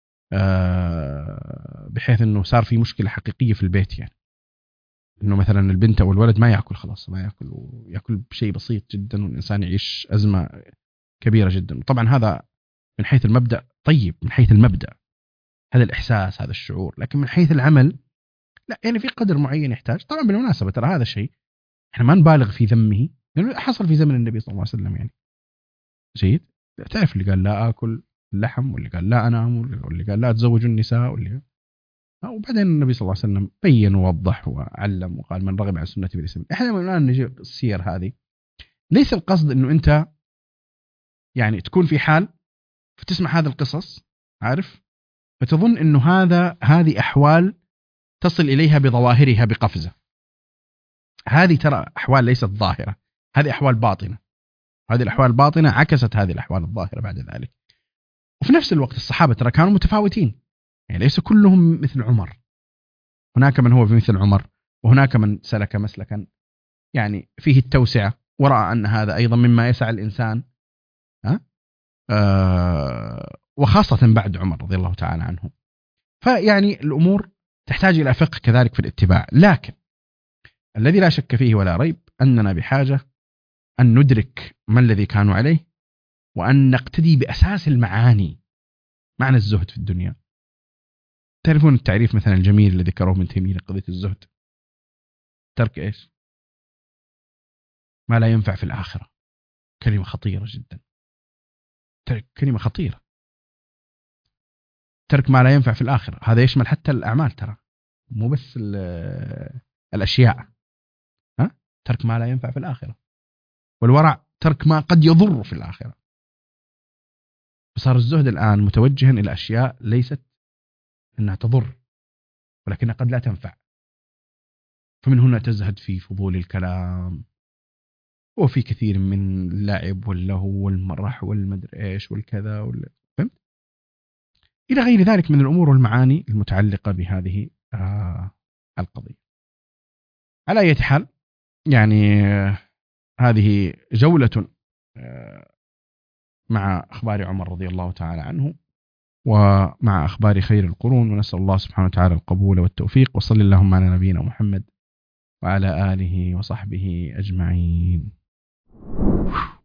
بحيث أنه صار في مشكلة حقيقية في البيت، يعني أنه مثلا البنت أو الولد ما يأكل، خلاص ما يأكل، ويأكل بشيء بسيط جدا، والإنسان يعيش أزمة كبيرة جدا. طبعا هذا من حيث المبدأ طيب، من حيث المبدأ هذا الإحساس، هذا الشعور، لكن من حيث العمل لا، يعني في قدر معين يحتاج. طبعا بالمناسبة ترى هذا الشيء احنا ما نبالغ في ذمه، لأنه حصل في زمن النبي صلى الله عليه وسلم يعني. جيد، تعرف اللي قال لا آكل اللحم، واللي قال لا أنام، واللي قال لا أتزوج النساء، وبعدين النبي صلى الله عليه وسلم بين ووضح وعلم وقال من رغب عن سنتي فليس مني. احنا لما الآن نجي السير هذه، ليس القصد انه انت يعني تكون في حال فتسمع هذه القصص، عارف، فتظن انه هذه احوال تصل اليها بظواهرها بقفزة. هذه ترى احوال ليست ظاهرة، هذه احوال باطنة، هذه الاحوال الباطنة عكست هذه الاحوال الظاهرة بعد ذلك. وفي نفس الوقت الصحابة ترى كانوا متفاوتين، يعني ليس كلهم مثل عمر، هناك من هو مثل عمر، وهناك من سلك مسلكا يعني فيه التوسعة، ورأى أن هذا أيضا مما يسعى الإنسان، وخاصة بعد عمر رضي الله تعالى عنه. فيعني الأمور تحتاج إلى فقه كذلك في الاتباع، لكن الذي لا شك فيه ولا ريب أننا بحاجة أن ندرك ما الذي كانوا عليه، وأن نقتدي بأساس المعاني، معنى الزهد في الدنيا. تعرفون التعريف مثلا الجميل الذي ذكروه من تيمية لقضية الزهد؟ ترك إيش؟ ما لا ينفع في الآخرة. كلمة خطيرة جدا، كلمة خطيرة. ترك ما لا ينفع في الآخرة هذا يشمل حتى الأعمال، ترى مو بس الأشياء. ترك ما لا ينفع في الآخرة. والورع ترك ما قد يضر في الآخرة. فصار الزهد الآن متوجها إلى أشياء ليست أنها تضر، ولكنها قد لا تنفع. فمن هنا تزهد في فضول الكلام، وفي كثير من اللعب واللهو والمرح والمدر إيش والكذا فهمت؟ إلى غير ذلك من الأمور والمعاني المتعلقة بهذه القضية. على أي حال، يعني هذه جولة مع أخبار عمر رضي الله تعالى عنه، ومع أخبار خير القرون، ونسأل الله سبحانه وتعالى القبول والتوفيق. وصلى اللهم على نبينا محمد وعلى آله وصحبه أجمعين.